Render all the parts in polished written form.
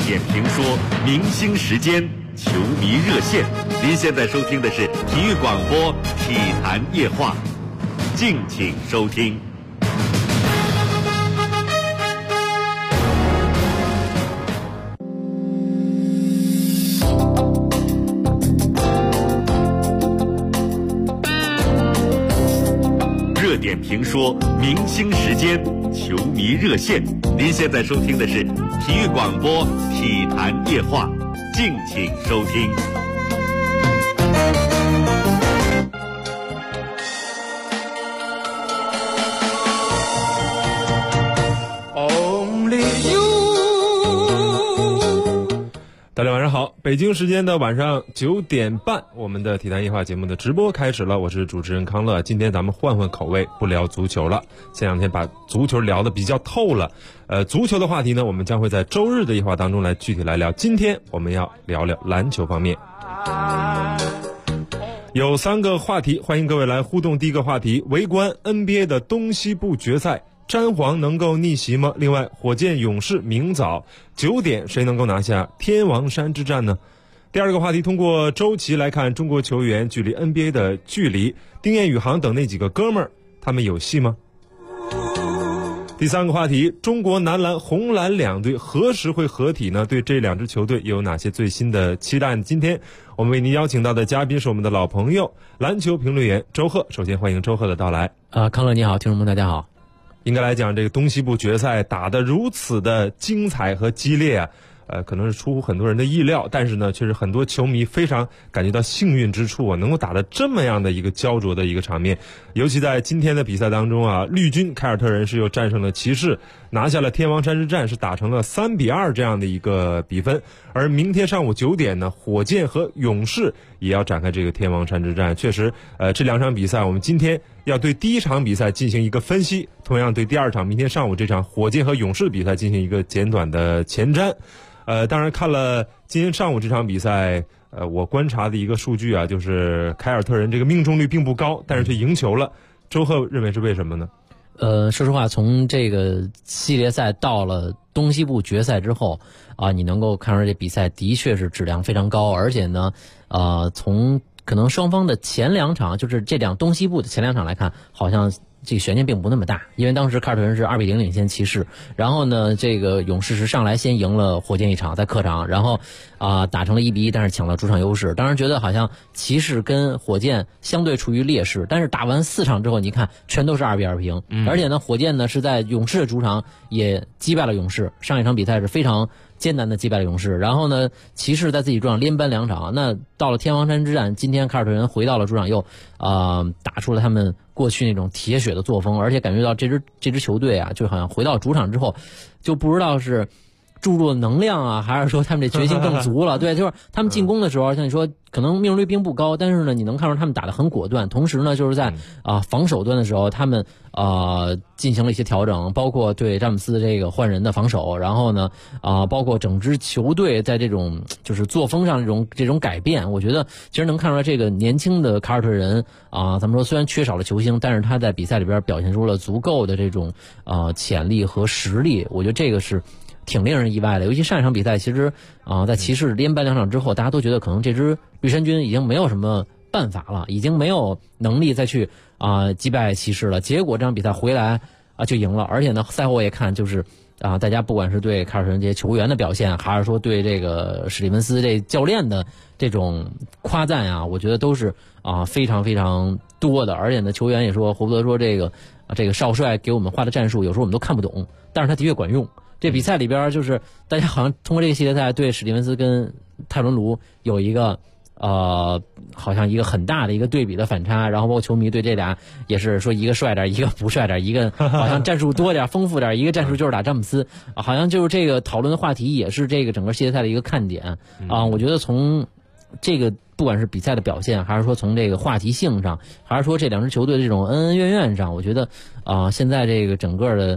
点评说，明星时间，球迷热线。您现在收听的是体育广播《体坛夜话》，敬请收听。热点评说，明星时间，球迷热线。您现在收听的是体育广播《体坛夜话》，敬请收听。 大家晚上好，北京时间的晚上9点半，我们的体坛夜话节目的直播开始了，我是主持人康乐。今天咱们换换口味，不聊足球了。前两天把足球聊得比较透了，足球的话题呢，我们将会在周日的夜话当中来具体来聊。今天我们要聊聊篮球方面，有3个话题，欢迎各位来互动。第一个话题，围观 NBA 的东西部决赛，詹皇能够逆袭吗？另外，火箭勇士明早9点，谁能够拿下天王山之战呢？第二个话题，通过周期来看，中国球员距离 NBA 的距离，丁彦雨航等那几个哥们儿，他们有戏吗？第三个话题，中国男篮、红蓝两队何时会合体呢？对这2支球队有哪些最新的期待呢？今天我们为您邀请到的嘉宾是我们的老朋友，篮球评论员周赫。首先欢迎周赫的到来。 康乐你好，听众们大家好。 应该来讲，这个东西部决赛打得如此的精彩和激烈啊，可能是出乎很多人的意料，但是呢，却是很多球迷非常感觉到幸运之处啊，能够打得这么样的一个焦灼的一个场面。尤其在今天的比赛当中啊，绿军凯尔特人是又战胜了骑士，拿下了天王山之战，是打成了3-2这样的一个比分。而明天上午9点呢，火箭和勇士也要展开这个天王山之战。确实，这2场比赛，我们今天要对第1场比赛进行一个分析，同样对第2场明天上午这场火箭和勇士比赛进行一个简短的前瞻。当然看了今天上午这场比赛，我观察的一个数据啊，就是凯尔特人这个命中率并不高，但是却赢球了。周赫认为是为什么呢？ 说实话，从这个系列赛到了东西部决赛之后啊，你能够看出这比赛的确是质量非常高，而且呢，从可能双方的前2场，就是这东西部的前2场来看，好像这个悬念并不那么大，因为当时凯尔特人是2-0领先骑士，然后呢，这个勇士是上来先赢了火箭1场，在客场，然后打成了1-1，但是抢了主场优势。当然觉得好像骑士跟火箭相对处于劣势，但是打完4场之后，你看全都是2-2平，而且呢，火箭呢是在勇士的主场也击败了勇士，上一场比赛是非常艰难的击败了勇士，然后呢，骑士在自己主场连扳2场。那到了天王山之战，今天凯尔特人回到了主场，又打出了他们过去那种铁血的作风，而且感觉到这支球队啊，就好像回到主场之后，就不知道是注入了能量啊，还是说他们这决心更足了？对，就是他们进攻的时候，像你说，可能命中率并不高，但是呢，你能看出他们打得很果断。同时呢，就是在防守端的时候，他们进行了一些调整，包括对詹姆斯这个换人的防守，然后呢包括整支球队在这种就是作风上这种改变，我觉得其实能看出来这个年轻的凯尔特人咱们说虽然缺少了球星，但是他在比赛里边表现出了足够的这种潜力和实力，我觉得这个是挺令人意外的。尤其上一场比赛，其实在骑士连扳2场之后，大家都觉得可能这支绿衫军已经没有什么办法了，已经没有能力再去击败骑士了。结果这场比赛回来就赢了，而且呢，赛后我也看就是大家不管是对凯尔特人这些球员的表现，还是说对这个史蒂文斯这教练的这种夸赞啊，我觉得都是非常非常多的。而且呢，球员也说，胡德说这个少帅给我们画的战术，有时候我们都看不懂，但是他的确管用。这比赛里边就是大家好像通过这个系列赛对史蒂文斯跟泰伦卢有一个好像一个很大的一个对比的反差，然后包括球迷对这俩也是说一个帅点，一个不帅点，一个好像战术多点丰富点，一个战术就是打詹姆斯好像就是这个讨论的话题也是这个整个系列赛的一个看点我觉得从这个不管是比赛的表现，还是说从这个话题性上，还是说这2支球队的这种恩恩怨怨上，我觉得现在这个整个的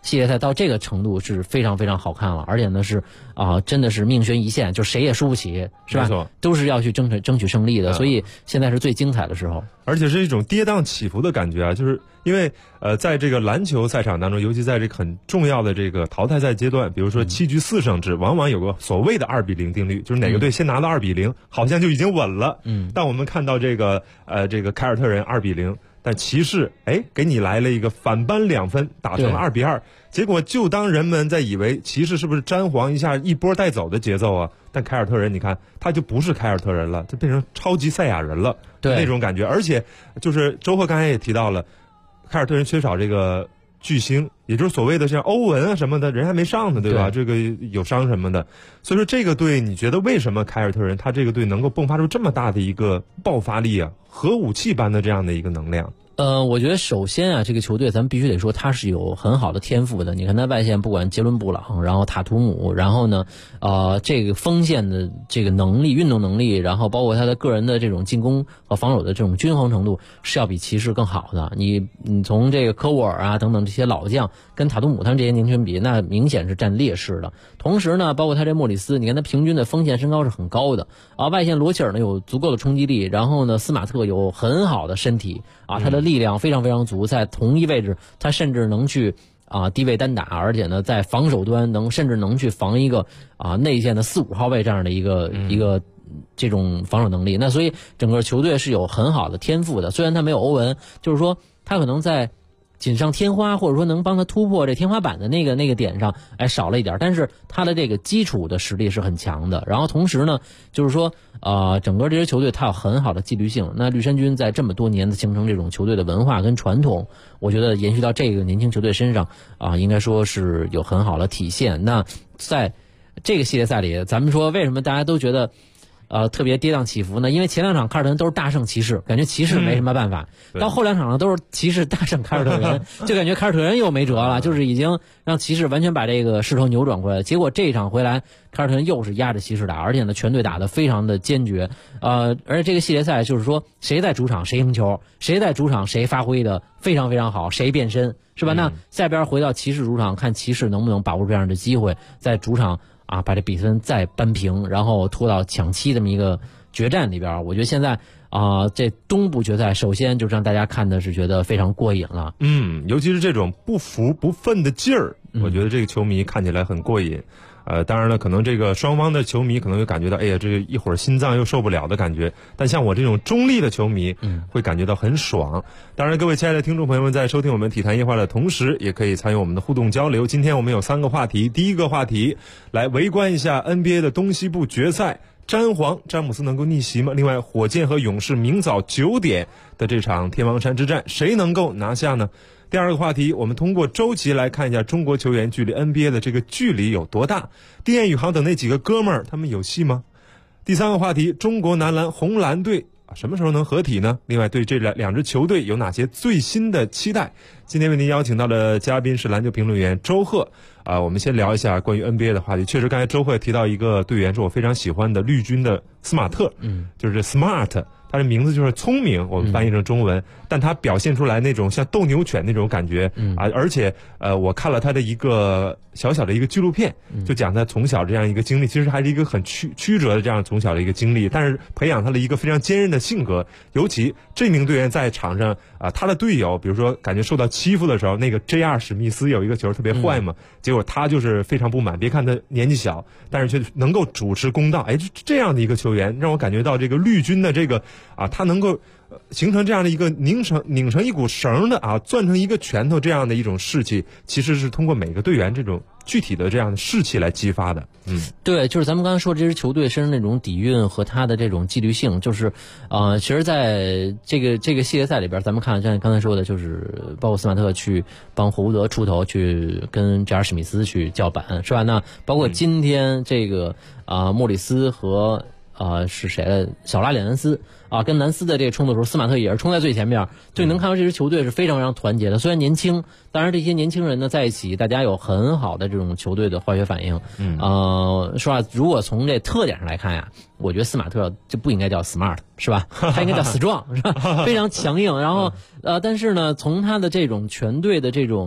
系列赛到这个程度是非常非常好看了，而且呢是真的是命悬一线，就谁也输不起，是吧？ 没错， 都是要去争取胜利的，所以现在是最精彩的时候。 而且是一种跌宕起伏的感觉啊，就是因为在这个篮球赛场当中，尤其在这个很重要的这个淘汰赛阶段，比如说7局4胜制，往往有个所谓的2-0定律，就是哪个队先拿到2-0，好像就已经稳了。但我们看到这个凯尔特人2-0。但骑士给你来了一个反扳2分，打成了2-2。结果就当人们在以为骑士是不是詹皇一下一波带走的节奏啊，但凯尔特人你看他就不是凯尔特人了，就变成超级赛亚人了， 对那种感觉。而且就是周贺刚才也提到了，凯尔特人缺少这个巨星，也就是所谓的像欧文啊什么的人还没上呢，对吧？这个有伤什么的，所以说这个队你觉得为什么凯尔特人他这个队能够迸发出这么大的一个爆发力啊，核武器般的这样的一个能量？ 我觉得首先啊，这个球队咱们必须得说他是有很好的天赋的。你看他外线不管杰伦布朗，然后塔图姆，然后呢，这个锋线的这个能力、运动能力，然后包括他的个人的这种进攻和防守的这种均衡程度，是要比骑士更好的。你从这个科沃尔啊等等这些老将跟塔图姆他们这些年轻人比，那明显是占劣势的。同时呢，包括他这莫里斯，你看他平均的锋线身高是很高的啊，外线罗齐尔呢有足够的冲击力，然后呢斯马特有很好的身体啊，他的力量非常非常足，在同一位置他甚至能去低位单打，而且呢在防守端甚至能去防一个内线的4-5号位这样的一个这种防守能力。那所以整个球队是有很好的天赋的，虽然他没有欧文，就是说他可能在锦上添花，或者说能帮他突破这天花板的那个点上少了一点，但是他的这个基础的实力是很强的。然后同时呢就是说整个这支球队它有很好的纪律性，那绿衫军在这么多年的形成这种球队的文化跟传统，我觉得延续到这个年轻球队身上应该说是有很好的体现。那在这个系列赛里，咱们说为什么大家都觉得特别跌宕起伏呢？因为前2场凯尔特人都是大胜骑士，感觉骑士没什么办法，到后2场呢都是骑士大胜凯尔特人，就感觉凯尔特人又没辙了，就是已经让骑士完全把这个势头扭转过来。结果这一场回来，凯尔特人又是压着骑士打，而且呢全队打得非常的坚决。而且这个系列赛就是说谁在主场谁赢球，谁在主场谁发挥的非常非常好，谁变身，是吧？那下边回到骑士主场，看骑士能不能把握这样的机会，在主场把这比分再扳平，然后拖到抢七这么一个决战里边。我觉得现在这东部决赛首先就让大家看的是觉得非常过瘾了。 尤其是这种不服不忿的劲儿，我觉得这个球迷看起来很过瘾。当然了，可能这个双方的球迷可能会感觉到，哎呀，这一会儿心脏又受不了的感觉。但像我这种中立的球迷，会感觉到很爽。当然，各位亲爱的听众朋友们，在收听我们体坛夜话的同时，也可以参与我们的互动交流。今天我们有3个话题，第一个话题来围观一下 NBA 的东西部决赛。詹姆斯能够逆袭吗？另外，火箭和勇士明早9点的这场天王山之战，谁能够拿下呢？第二个话题，我们通过周琦来看一下中国球员距离 NBA 的这个距离有多大。丁彦雨航等那几个哥们儿，他们有戏吗？第三个话题，中国男篮红蓝队什么时候能合体呢？另外，对这两支球队有哪些最新的期待？今天为您邀请到的嘉宾是篮球评论员周贺。我们先聊一下关于 NBA 的话题。确实，刚才周贺提到一个队员是我非常喜欢的绿军的斯马特，就是 Smart。他的名字就是聪明，我们翻译成中文，但他表现出来那种像斗牛犬那种感觉而且我看了他的一个小小的一个纪录片，就讲他从小这样一个经历，其实还是一个很曲折的这样从小的一个经历，但是培养他了一个非常坚韧的性格。尤其这名队员在场上他的队友比如说感觉受到欺负的时候，那个 JR 史密斯有一个球特别坏嘛，结果他就是非常不满，别看他年纪小，但是却能够主持公道。这样的一个球员让我感觉到这个绿军的这个他能够形成这样的一个拧成一股绳的攥成一个拳头这样的一种士气，其实是通过每个队员这种具体的这样的士气来激发的。 对，就是咱们刚才说这支球队身上那种底蕴和他的这种纪律性，就是其实在这个系列赛里边，咱们看像你刚才说的，就是包括斯马特去帮霍福德出头，去跟JR史密斯去叫板，是吧？那包括今天这个莫里斯和是谁了？小拉里南斯跟南斯的这个冲突的时候，斯马特也是冲在最前面，就你能看到这支球队是非常非常团结的。虽然年轻，当然这些年轻人呢在一起，大家有很好的这种球队的化学反应。说实话，如果从这特点上来看呀，我觉得斯马特就不应该叫 smart， 是吧？他应该叫 strong， 是吧？非常强硬。然后但是呢，从他的这种全队的这种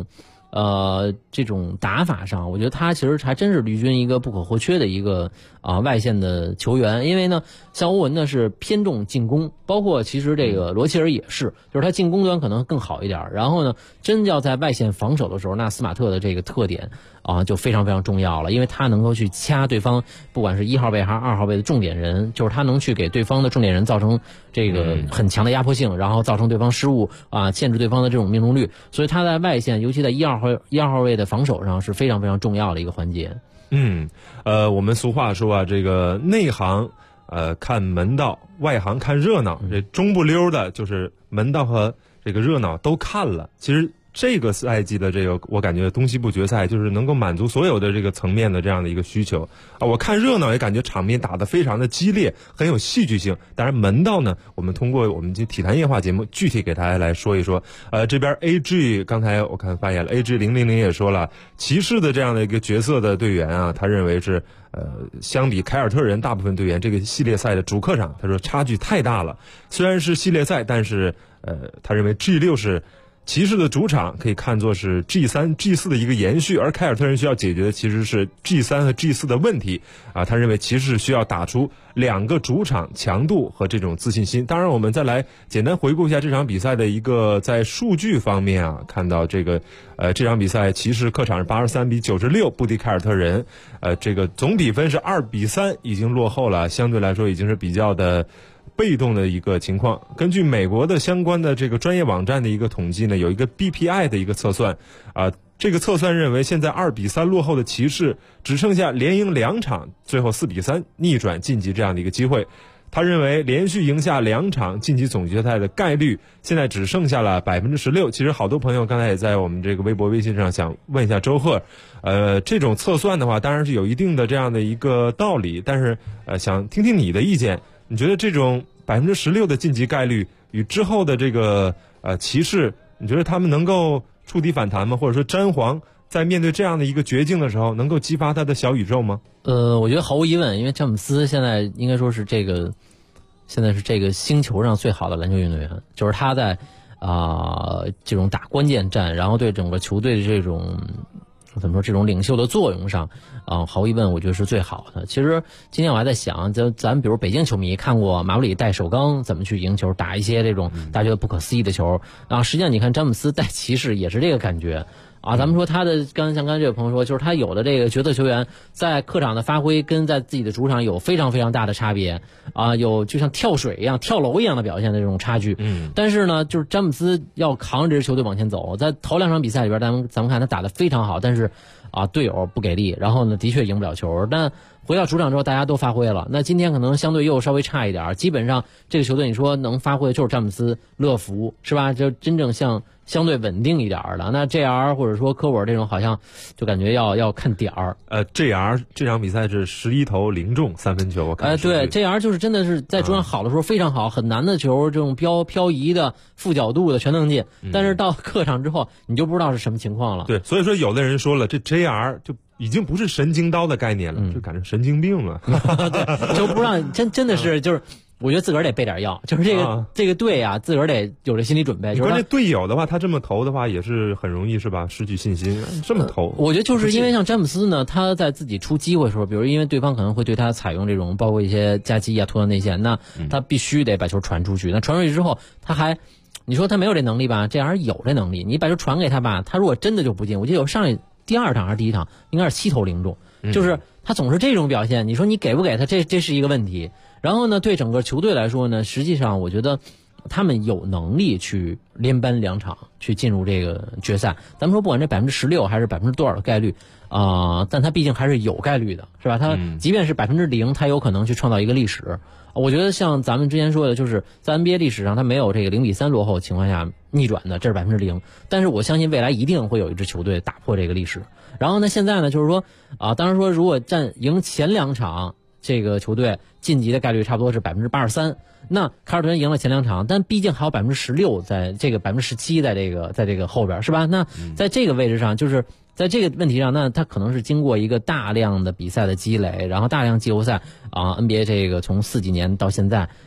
这种打法上，我觉得他其实还真是绿军一个不可或缺的一个外线的球员。因为呢，像欧文呢是偏重进攻，包括其实这个罗齐尔也是，就是他进攻端可能更好一点。然后呢，真要在外线防守的时候，那斯马特的这个特点就非常非常重要了，因为他能够去掐对方，不管是1号位还是2号位的重点人，就是他能去给对方的重点人造成这个很强的压迫性，然后造成对方失误限制对方的这种命中率。所以他在外线，尤其在1号位的防守上是非常非常重要的一个环节。 我们俗话说这个内行看门道，外行看热闹，这中不溜的就是门道和这个热闹都看了。其实这个赛季的这个，我感觉东西部决赛就是能够满足所有的这个层面的这样的一个需求我看热闹也感觉场面打得非常的激烈，很有戏剧性。当然门道呢，我们通过我们这体坛夜话节目具体给大家来说一说。这边 AG 刚才我看发言了 ，AG 000也说了，骑士的这样的一个角色的队员他认为是相比凯尔特人大部分队员，这个系列赛的主客场，他说差距太大了。虽然是系列赛，但是他认为 G6是骑士的主场，可以看作是 G3、G4 的一个延续，而凯尔特人需要解决的其实是 G3 和 G4 的问题他认为骑士需要打出2个主场强度和这种自信心。当然我们再来简单回顾一下这场比赛的一个在数据方面看到这个这场比赛骑士客场是83-96不敌凯尔特人，这个总比分是2-3，已经落后了，相对来说已经是比较的被动的一个情况。根据美国的相关的这个专业网站的一个统计呢，有一个 BPI 的一个测算这个测算认为现在2-3落后的骑士只剩下连赢2场，最后4-3逆转晋级这样的一个机会。他认为连续赢下2场晋级总决赛的概率现在只剩下了16%。其实好多朋友刚才也在我们这个微博微信上想问一下周贺这种测算的话当然是有一定的这样的一个道理，但是想听听你的意见。你觉得这种16%的晋级概率与之后的这个骑士，你觉得他们能够触底反弹吗？或者说詹皇在面对这样的一个绝境的时候，能够激发他的小宇宙吗？ 我觉得毫无疑问，因为詹姆斯现在应该说是现在是这个星球上最好的篮球运动员，就是他在这种打关键战，然后对整个球队的这种怎么说这种领袖的作用上毫无疑问我觉得是最好的。其实今天我还在想，咱比如北京球迷看过马布里带首钢怎么去赢球，打一些这种大家觉得不可思议的球实际上你看詹姆斯带骑士也是这个感觉咱们说他的像刚才这位朋友说，就是他有的这个角色球员在客场的发挥跟在自己的主场有非常非常大的差别有就像跳水一样跳楼一样的表现的这种差距但是呢就是詹姆斯要扛着这支球队往前走，在头2场比赛里边咱们看他打得非常好，但是队友不给力，然后呢的确赢不了球，但回到主场之后大家都发挥了，那今天可能相对又稍微差一点，基本上这个球队你说能发挥的就是詹姆斯、乐福是吧，就真正相对稳定一点的，那 JR 或者说科沃尔这种好像就感觉要看点儿。 JR 这场比赛是11投0中3分球，我看对 JR 就是真的是在主场好的时候非常好，很难的球这种漂移的负角度的全能进，但是到客场之后你就不知道是什么情况了。 对，所以说有的人说了，这 JR 就已经不是神经刀的概念了，就感觉神经病了。 对，就不让真的是就是我觉得自个儿得备点药，就是这个队自个儿得有这心理准备。 关键队友的话，他这么投的话也是很容易是吧？失去信心，这么投。 我觉得就是因为像詹姆斯呢，他在自己出机会的时候，比如因为对方可能会对他采用这种包括一些夹击突断内线，那他必须得把球传出去。那传出去之后，你说他没有这能力吧？这样有这能力，你把球传给他吧，他如果真的就不进，我记得有上第2场还是第1场，应该是7投0中，就是他总是这种表现。你说你给不给他，这是一个问题。然后呢，对整个球队来说呢，实际上我觉得他们有能力去连扳2场去进入这个决赛。咱们说不管这16%还是多少的概率但他毕竟还是有概率的，是吧？他即便是0%，他有可能去创造一个历史。我觉得像咱们之前说的，就是在 NBA 历史上他没有这个0-3落后情况下逆转的，这是0%。但是我相信未来一定会有一支球队打破这个历史。然后呢，现在呢就是说当然说如果赢前2场，这个球队晋级的概率差不多是83%。那凯尔特人赢了前2场，但毕竟还有16%在这个17%在这个后边，是吧？那在这个位置上，就是在这个问题上，那他可能是经过一个大量的比赛的积累，然后大量季后赛NBA 这个从4几年到现在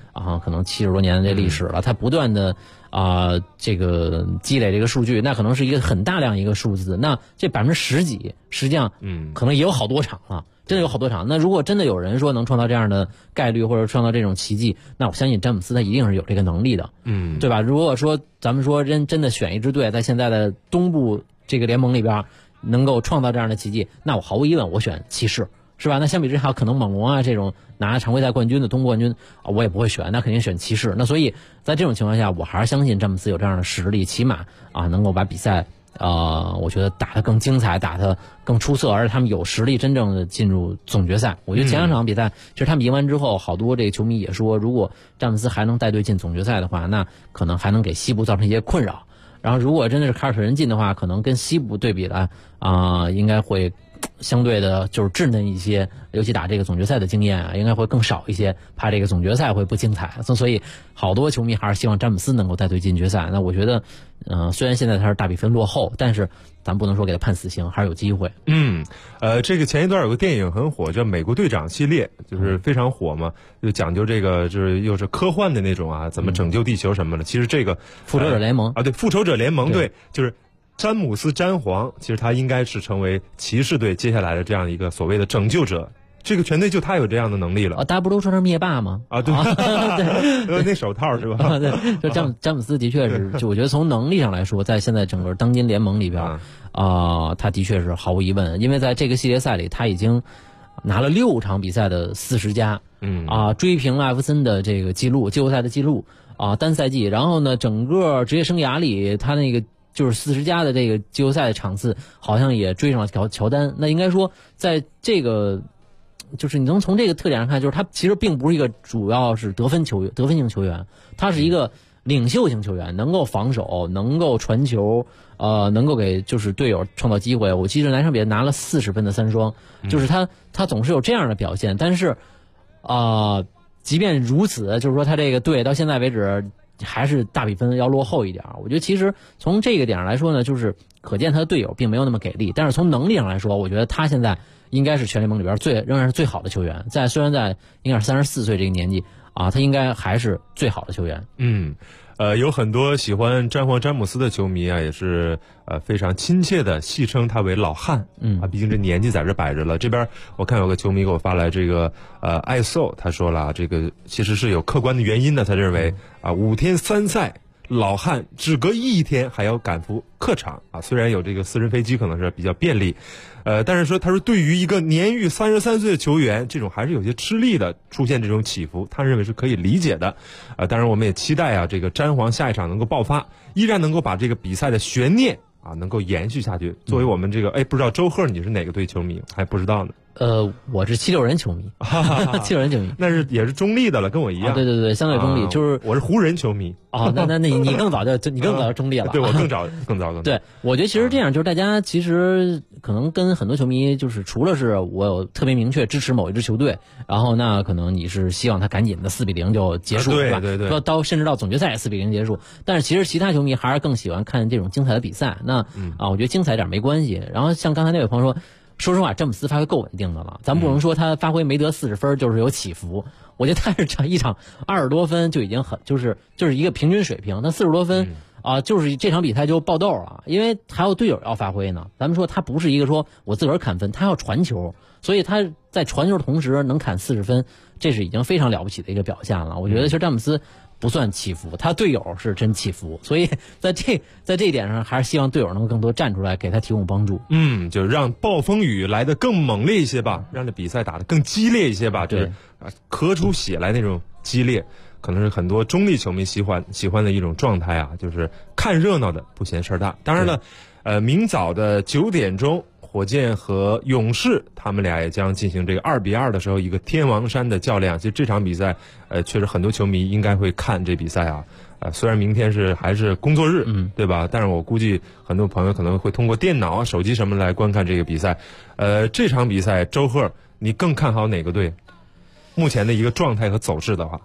可能70多年的历史了，他不断的这个积累这个数据，那可能是一个很大量一个数字，那这10%几，实际上可能也有好多场了。真的有好多场，那如果真的有人说能创造这样的概率或者创造这种奇迹，那我相信詹姆斯他一定是有这个能力的，对吧？如果说咱们说真的选一支队在现在的东部这个联盟里边能够创造这样的奇迹，那我毫无疑问我选骑士，是吧？那相比之下，可能猛龙啊这种拿常规赛冠军的东部冠军我也不会选，那肯定选骑士。那所以在这种情况下，我还是相信詹姆斯有这样的实力，起码能够把比赛我觉得打得更精彩，打得更出色，而且他们有实力真正的进入总决赛。我觉得前2场比赛，其实他们赢完之后，好多这个球迷也说，如果詹姆斯还能带队进总决赛的话，那可能还能给西部造成一些困扰。然后如果真的是凯尔特人进的话，可能跟西部对比来应该会相对的就是稚嫩一些，尤其打这个总决赛的经验应该会更少一些，怕这个总决赛会不精彩。所以好多球迷还是希望詹姆斯能够带队进决赛。那我觉得虽然现在他是大比分落后，但是咱不能说给他判死刑，还是有机会。 这个前一段有个电影很火，叫《美国队长》系列，就是非常火嘛，就讲究这个就是又是科幻的那种怎么拯救地球什么的。其实这个复仇者联盟对，复仇者联盟对，就是詹姆斯詹皇，其实他应该是成为骑士队接下来的这样一个所谓的拯救者。这个全队就他有这样的能力了。 大家不都说他灭霸吗？ 对，对，那手套是吧？ 对，就詹姆斯的确是，就我觉得从能力上来说，在现在整个当今联盟里边，他的确是毫无疑问，因为在这个系列赛里，他已经拿了6场比赛的40加，追平了艾弗森的这个记录，季后赛的记录单赛季。然后呢，整个职业生涯里，他那个就是40加的这个季后赛的场次，好像也追上了乔丹。那应该说，在这个就是你能从这个特点上看，就是他其实并不是一个主要是得分型球员，他是一个领袖型球员，能够防守，能够传球，能够给就是队友创造机会。我记得哪场比赛拿了40分的3双，就是他总是有这样的表现。但是即便如此，就是说他这个队到现在为止还是大比分要落后一点。我觉得其实从这个点上来说呢，就是可见他的队友并没有那么给力，但是从能力上来说，我觉得他现在应该是全联盟里边仍然是最好的球员。虽然在应该是34岁这个年纪他应该还是最好的球员。 有很多喜欢詹皇詹姆斯的球迷也是非常亲切的戏称他为老汉。毕竟这年纪在这摆着了。这边我看有个球迷给我发来这个艾寿，他说了这个其实是有客观的原因的。他认为5天3赛，老汉只隔1天还要赶赴客场虽然有这个私人飞机可能是比较便利，但是他说对于一个年逾33岁的球员，这种还是有些吃力的，出现这种起伏，他认为是可以理解的。当然我们也期待这个詹皇下一场能够爆发，依然能够把这个比赛的悬念能够延续下去。作为我们这个不知道周贺你是哪个队球迷？还不知道呢。 我是76人球迷，76人球迷， 那是也是中立的了，跟我一样。 对，相对中立，就是我是湖人球迷。 那你更早就中立了。 对，我更早。 对，我觉得其实这样，就是大家其实可能跟很多球迷，就是除了是我有特别明确支持某一支球队，然后那可能你是希望他赶紧的4-0就结束， 对吧？ 对，甚至到总决赛4-0结束。但是其实其他球迷还是更喜欢看这种精彩的比赛。那我觉得精彩点没关系。然后像刚才那位朋友说实话，詹姆斯发挥够稳定的了，咱不能说他发挥没得40分就是有起伏。我觉得他是一场20多分就已经就是一个平均水平，他40多分就是这场比赛就爆豆了，因为还有队友要发挥呢。咱们说他不是一个说我自个儿砍分，他要传球，所以他在传球的同时能砍40分，这是已经非常了不起的一个表现了。我觉得其实詹姆斯不算起伏，他队友是真起伏，所以在这一点上，还是希望队友能够更多站出来给他提供帮助。 就让暴风雨来得更猛烈一些吧，让这比赛打得更激烈一些吧，就是咳出血来那种激烈，可能是很多中立球迷喜欢的一种状态就是看热闹的不嫌事儿大。当然了，明早的9点钟。火箭和勇士他们俩也将进行这个2-2的时候一个天王山的较量。其实这场比赛确实很多球迷应该会看这比赛虽然明天还是工作日对吧，但是我估计很多朋友可能会通过电脑手机什么来观看这个比赛。这场比赛周贺你更看好哪个队目前的一个状态和走势的话？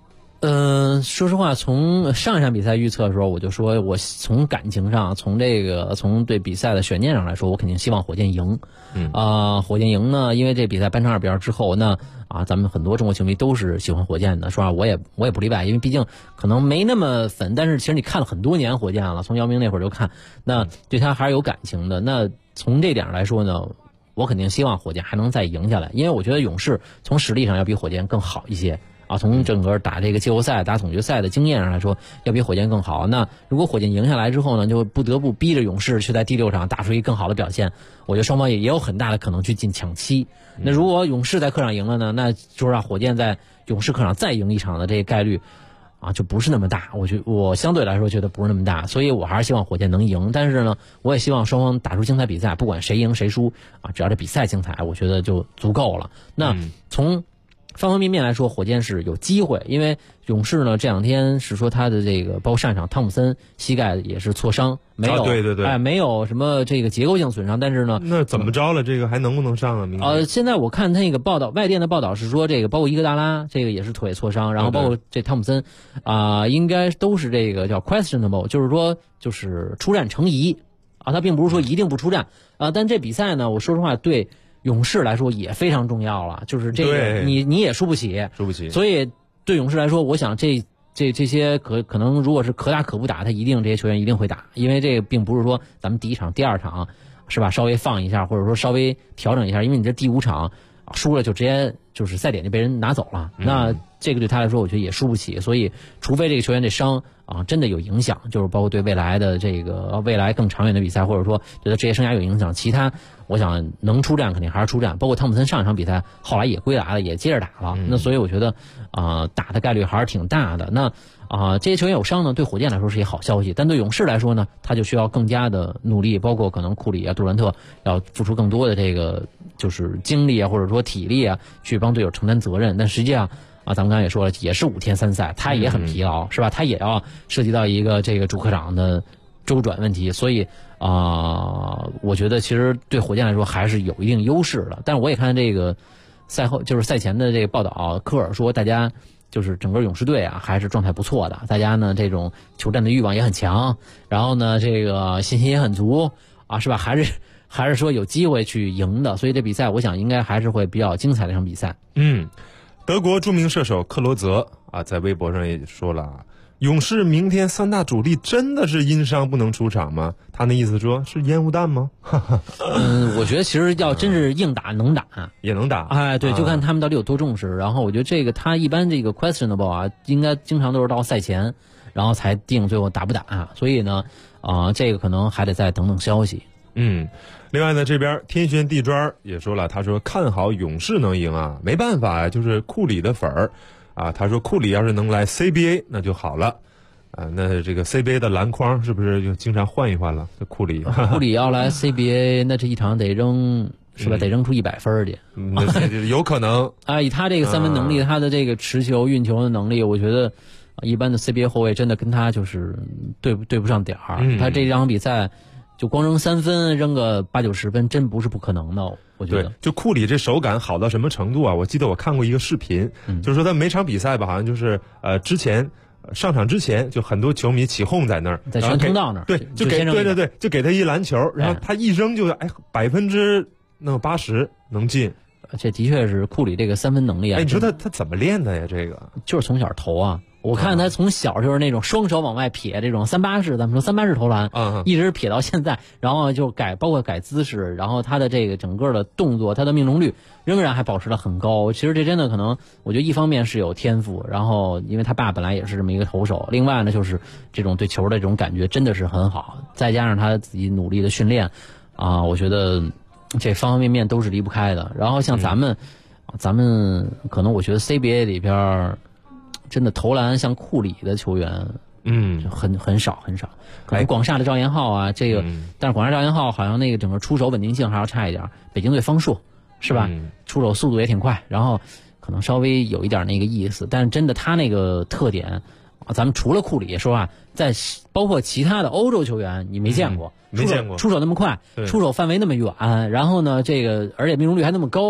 说实话，从上一场比赛预测的时候，我就说我从感情上，从对比赛的悬念上来说，我肯定希望火箭赢。火箭赢呢，因为这比赛扳成2-2之后，那咱们很多中国球迷都是喜欢火箭的，说实话我也不例外，因为毕竟可能没那么粉，但是其实你看了很多年火箭了，从姚明那会儿就看，那对他还是有感情的。那从这点来说呢，我肯定希望火箭还能再赢下来，因为我觉得勇士从实力上要比火箭更好一些。从整个打这个季后赛、打总决赛的经验上来说，要比火箭更好。那如果火箭赢下来之后呢，就不得不逼着勇士去在第6场打出一更好的表现。我觉得双方也有很大的可能去进抢七。那如果勇士在客场赢了呢，那就是让火箭在勇士客场再赢一场的这个概率就不是那么大。我相对来说觉得不是那么大，所以我还是希望火箭能赢。但是呢，我也希望双方打出精彩比赛，不管谁赢谁输只要这比赛精彩，我觉得就足够了。那从方方面面来说，火箭是有机会，因为勇士呢这2天是说他的这个包括上一场汤普森膝盖也是挫伤，没有对， 没有什么这个结构性损伤，但是呢， 那怎么着了？这个还能不能上啊？明天现在我看那个报道，外电的报道是说，这个包括伊戈达拉这个也是腿挫伤，然后包括这汤普森应该都是这个叫 questionable， 就是说就是出战成疑他并不是说一定不出战但这比赛呢，我说实话对勇士来说也非常重要了，就是这个你也输不起，所以对勇士来说，我想这些可能如果是可打可不打，这些球员一定会打，因为这个并不是说咱们第1场、第2场是吧，稍微放一下或者说稍微调整一下，因为你这第5场输了就直接就是赛点就被人拿走了，那这个对他来说我觉得也输不起，所以除非这个球员这伤真的有影响，就是包括对未来的未来更长远的比赛，或者说对他职业生涯有影响，其他我想能出战肯定还是出战，包括汤普森上一场比赛后来也归来了，也接着打了，那所以我觉得打的概率还是挺大的。那这些球员有伤呢，对火箭来说是一好消息，但对勇士来说呢，他就需要更加的努力，包括可能库里杜兰特要付出更多的这个就是精力或者说体力去帮队友承担责任。但实际上咱们刚才也说了，也是5天3赛，他也很疲劳，是吧？他也要涉及到一个这个主客场的周转问题，所以我觉得其实对火箭来说还是有一定优势的。但是我也看这个赛后就是赛前的这个报道，科尔说大家就是整个勇士队还是状态不错的，大家呢这种求战的欲望也很强，然后呢这个信心也很足是吧？还是说有机会去赢的，所以这比赛我想应该还是会比较精彩的一场比赛。 德国著名射手克罗泽在微博上也说了，勇士明天3大主力真的是因伤不能出场吗？他那意思说是烟雾弹吗？ 我觉得其实要真是硬打能打也能打， 对，就看他们到底有多重视。然后我觉得这个他一般这个 questionable 应该经常都是到赛前然后才定最后打不打，所以呢这个可能还得再等等消息。 另外呢，这边天旋地砖也说了，他说看好勇士能赢没办法就是库里的粉儿他说库里要是能来 CBA 那就好了那这个 CBA 的篮筐是不是就经常换一换了？这库里要来 CBA 那这一场得扔是吧？得扔出100分去有可能以他这个3分能力他的这个持球运球的能力，我觉得一般的 CBA 后卫真的跟他就是对不上点儿他这场比赛就光扔3分扔个8、90分真不是不可能的，我觉得。 对，就库里这手感好到什么程度我记得我看过一个视频就是说他每场比赛吧好像就是上场之前就很多球迷起哄在那儿， 在全通道那儿， 对，就给他一篮球，然后他一扔就80%能进。 这的确是库里这个3分能力你说他怎么练的呀？这个就是从小投我看他从小就是那种双手往外撇这种38式，咱们说38式投篮一直撇到现在，然后就包括改姿势，然后他的这个整个的动作，他的命中率仍然还保持得很高。其实这真的可能我觉得一方面是有天赋，然后因为他爸本来也是这么一个投手，另外呢就是这种对球的这种感觉真的是很好，再加上他自己努力的训练我觉得这方方面面都是离不开的。然后像咱们可能我觉得 CBA 里边真的投篮像库里的球员很少，可能广厦的赵彦浩这个但是广厦赵彦浩好像那个整个出手稳定性还要差一点，北京队方硕是吧出手速度也挺快，然后可能稍微有一点那个意思，但是真的他那个特点咱们除了库里说在包括其他的欧洲球员你没见过，出手那么快，出手范围那么远，然后呢这个而且命中率还那么高，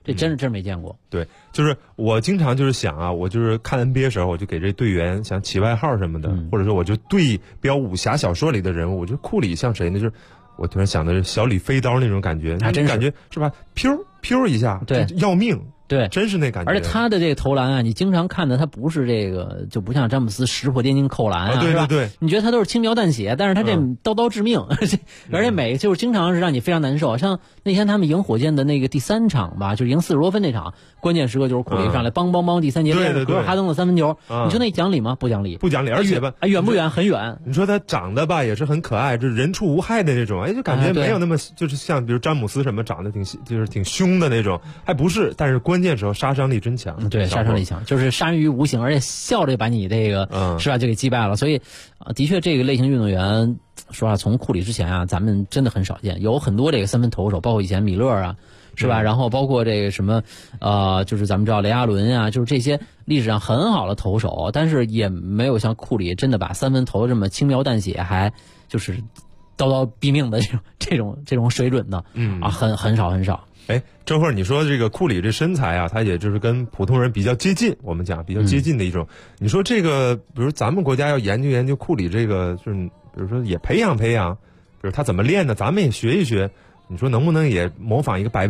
这真是没见过。 对，就是我经常就是想啊，我就是看 NBA 的时候，我就给这队员想起外号什么的，或者说我就对标武侠小说里的人物，我觉得库里像谁呢？就是我突然想的是小李飞刀那种感觉， 还真是感觉是吧？Q 一下， 对， 要命。 对， 真是那感觉。 而且他的这个投篮啊，你经常看的他不是这个，就不像詹姆斯石破天惊扣篮啊， 对对对， 是吧？你觉得他都是轻描淡写，但是他这刀刀致命，而且每就是经常是让你非常难受。像那天他们赢火箭的那个第3场吧，就是赢40多分那场，关键时刻就是库里上来梆梆梆第3节格尔哈登的3分球，你说那讲理吗？不讲理， 不讲理，而且吧， 远不远？很远。 你说他长得吧也是很可爱，就是人畜无害的那种，就感觉没有那么就是像比如詹姆斯什么长得挺凶的那种，还不是，但是关键时候杀伤力真强， 对，杀伤力强，就是杀人于无形，而且笑着把你这个是吧就给击败了。所以的确这个类型运动员，说实话，从库里之前啊，咱们真的很少见，有很多这个3分投手，包括以前米勒啊，是吧？然后包括这个什么就是咱们知道雷阿伦啊，就是这些历史上很好的投手，但是也没有像库里真的把3分投这么轻描淡写，还就是刀刀毙命的这种水准的，很少。 哎，周慧，你说这个库里这身材啊，他也就是跟普通人比较接近，我们讲比较接近的一种。你说这个，比如咱们国家要研究库里这个，就是比如说也培养，比如他怎么练的，咱们也学一学。你说能不能也模仿一个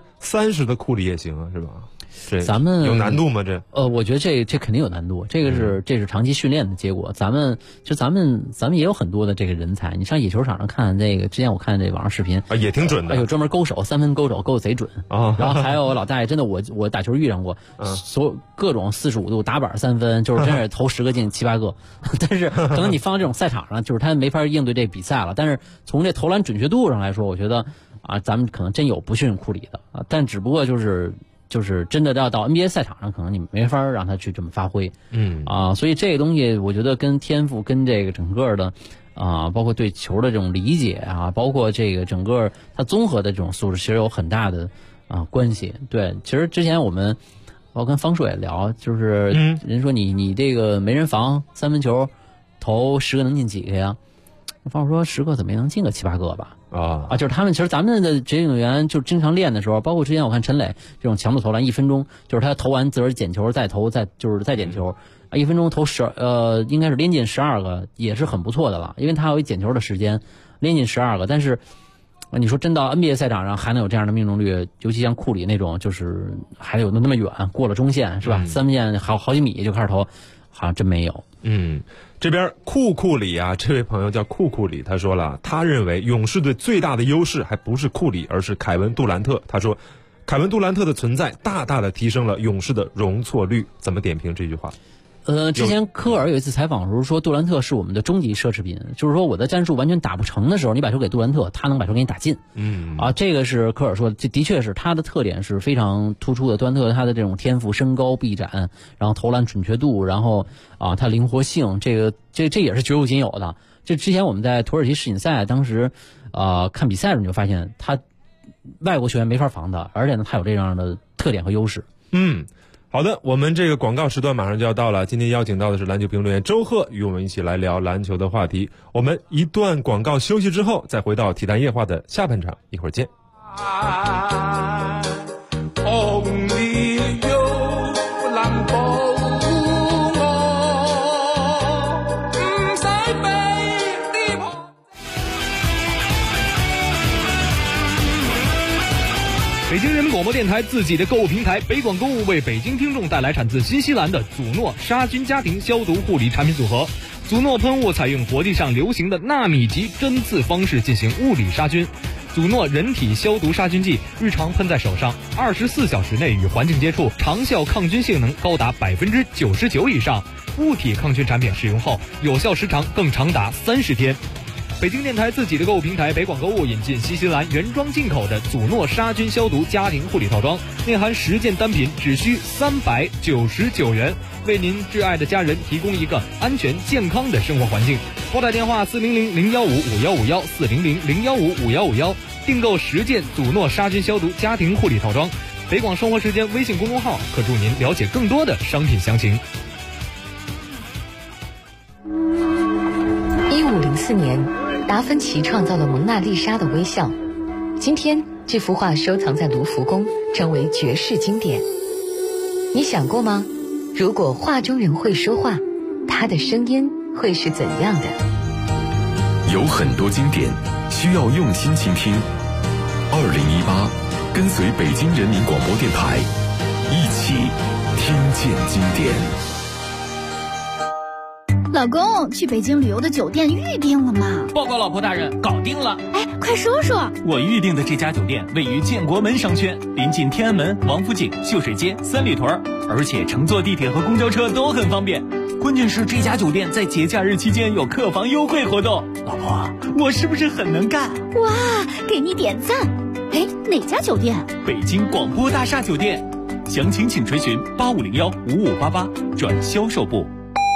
30%的库里也行啊，是吧？ 咱们有难度吗？ 我觉得这肯定有难度，这是长期训练的结果。咱们也有很多的这个人才。你上野球场上看这个，之前我看这网上视频啊，也挺准的。 有专门勾手3分勾手勾得贼准啊。然后还有老大爷，真的我打球遇上过，所有各种45度打板3分，就是真是投10个进7、8个。但是可能你放这种赛场上，就是他没法应对这比赛了。但是从这投篮准确度上来说，我觉得咱们可能真有不逊库里的但只不过就是真的要到 NBA 赛场上，可能你没法让他去这么发挥，所以这个东西我觉得跟天赋、跟这个整个的包括对球的这种理解包括这个整个他综合的这种素质，其实有很大的关系。对，其实之前我跟方硕也聊，就是人说你这个没人防3分球投10个能进几个呀？方硕说10个怎么也能进个7、8个吧。就是他们其实咱们的职业运动员就经常练的时候，包括之前我看陈磊这种强度投篮1分钟，就是他投完自个儿捡球再投，再捡球，1分钟投应该是连进12个，也是很不错的了，因为他有一捡球的时间，连进12个。但是你说真到 NBA 赛场上还能有这样的命中率，尤其像库里那种，就是还有那么远过了中线是吧？3分线好几米就开始投，好像真没有。 这边库里啊，这位朋友叫库里，他说了，他认为勇士队最大的优势还不是库里，而是凯文杜兰特。他说，凯文杜兰特的存在大大的提升了勇士的容错率。怎么点评这句话？ 之前科尔有一次采访的时候说，杜兰特是我们的终极奢侈品，就是说我的战术完全打不成的时候，你把球给杜兰特，他能把球给你打进。这个是科尔说的，这的确是他的特点是非常突出的。杜兰特他的这种天赋、身高、臂展，然后投篮准确度，然后他灵活性，这也是绝无仅有的。这之前我们在土耳其世锦赛当时看比赛的时候，你就发现他外国球员没法防他，而且呢他有这样的特点和优势。 好的，我们这个广告时段马上就要到了。今天邀请到的是篮球评论员周赫，与我们一起来聊篮球的话题。我们一段广告休息之后，再回到体坛夜话的下半场，一会儿见。 北京人民广播电台自己的购物平台北广购物为北京听众带来产自新西兰的祖诺杀菌家庭消毒护理产品组合。祖诺喷雾采用国际上流行的纳米级针刺方式进行物理杀菌。祖诺人体消毒杀菌剂日常喷在手上，24小时内与环境接触，长效抗菌性能高达99%以上。物体抗菌产品使用后，有效时长更长达30天。北京电台自己的购物平台北广购物引进新西兰原装进口的祖诺杀菌消毒家庭护理套装，内含10件单品，只需399元，为您挚爱的家人提供一个安全健康的生活环境。拨打电话400-015-5151 400-015-5151，订购10件祖诺杀菌消毒家庭护理套装。北广生活时间微信公众号可助您了解更多的商品详情。 1504年，达芬奇创造了蒙娜丽莎的微笑。 今天这幅画收藏在卢浮宫，成为绝世经典。你想过吗？如果画中人会说话，他的声音会是怎样的？ 有很多经典需要用心倾听。2018，跟随北京人民广播电台，一起听见经典。 老公，去北京旅游的酒店预定了吗？ 报告老婆大人，搞定了。 哎，快说说。 我预定的这家酒店位于建国门商圈，临近天安门、王府井、秀水街、三里屯，而且乘坐地铁和公交车都很方便。关键是这家酒店在节假日期间有客房优惠活动。老婆，我是不是很能干？ 哇，给你点赞。哎，哪家酒店？ 北京广播大厦酒店。详情请垂询8501-5588转销售部。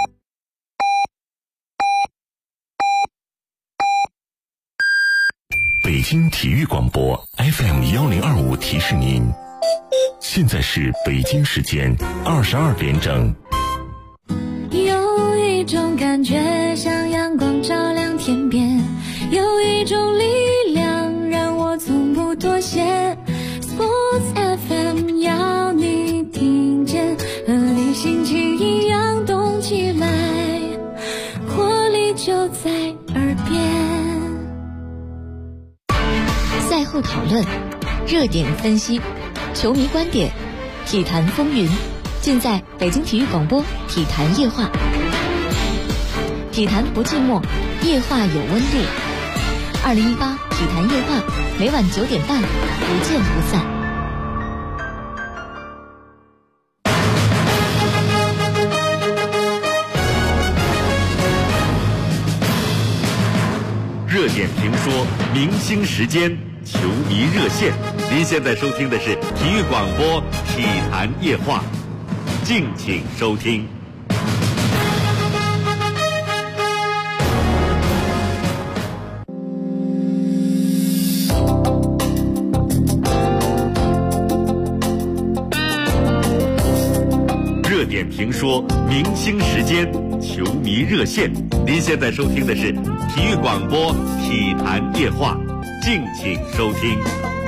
北京体育广播 FM1025提示您，现在是北京时间22点整。 有一种感觉像阳光照亮天边，有一种力量让我从不妥协。Sports FM 要你听见，和你心情一样动起来，活力就在耳边。 赛后讨论，热点分析，球迷观点，体坛风云，尽在北京体育广播体坛夜话。体坛不寂寞，夜话有温度。2018体坛夜话，每晚9点半，不见不散。 热点评说，明星时间，球迷热线。您现在收听的是体育广播体坛夜话，敬请收听。热点评说，明星时间，球迷热线。您现在收听的是体育广播体坛夜话，敬请收听。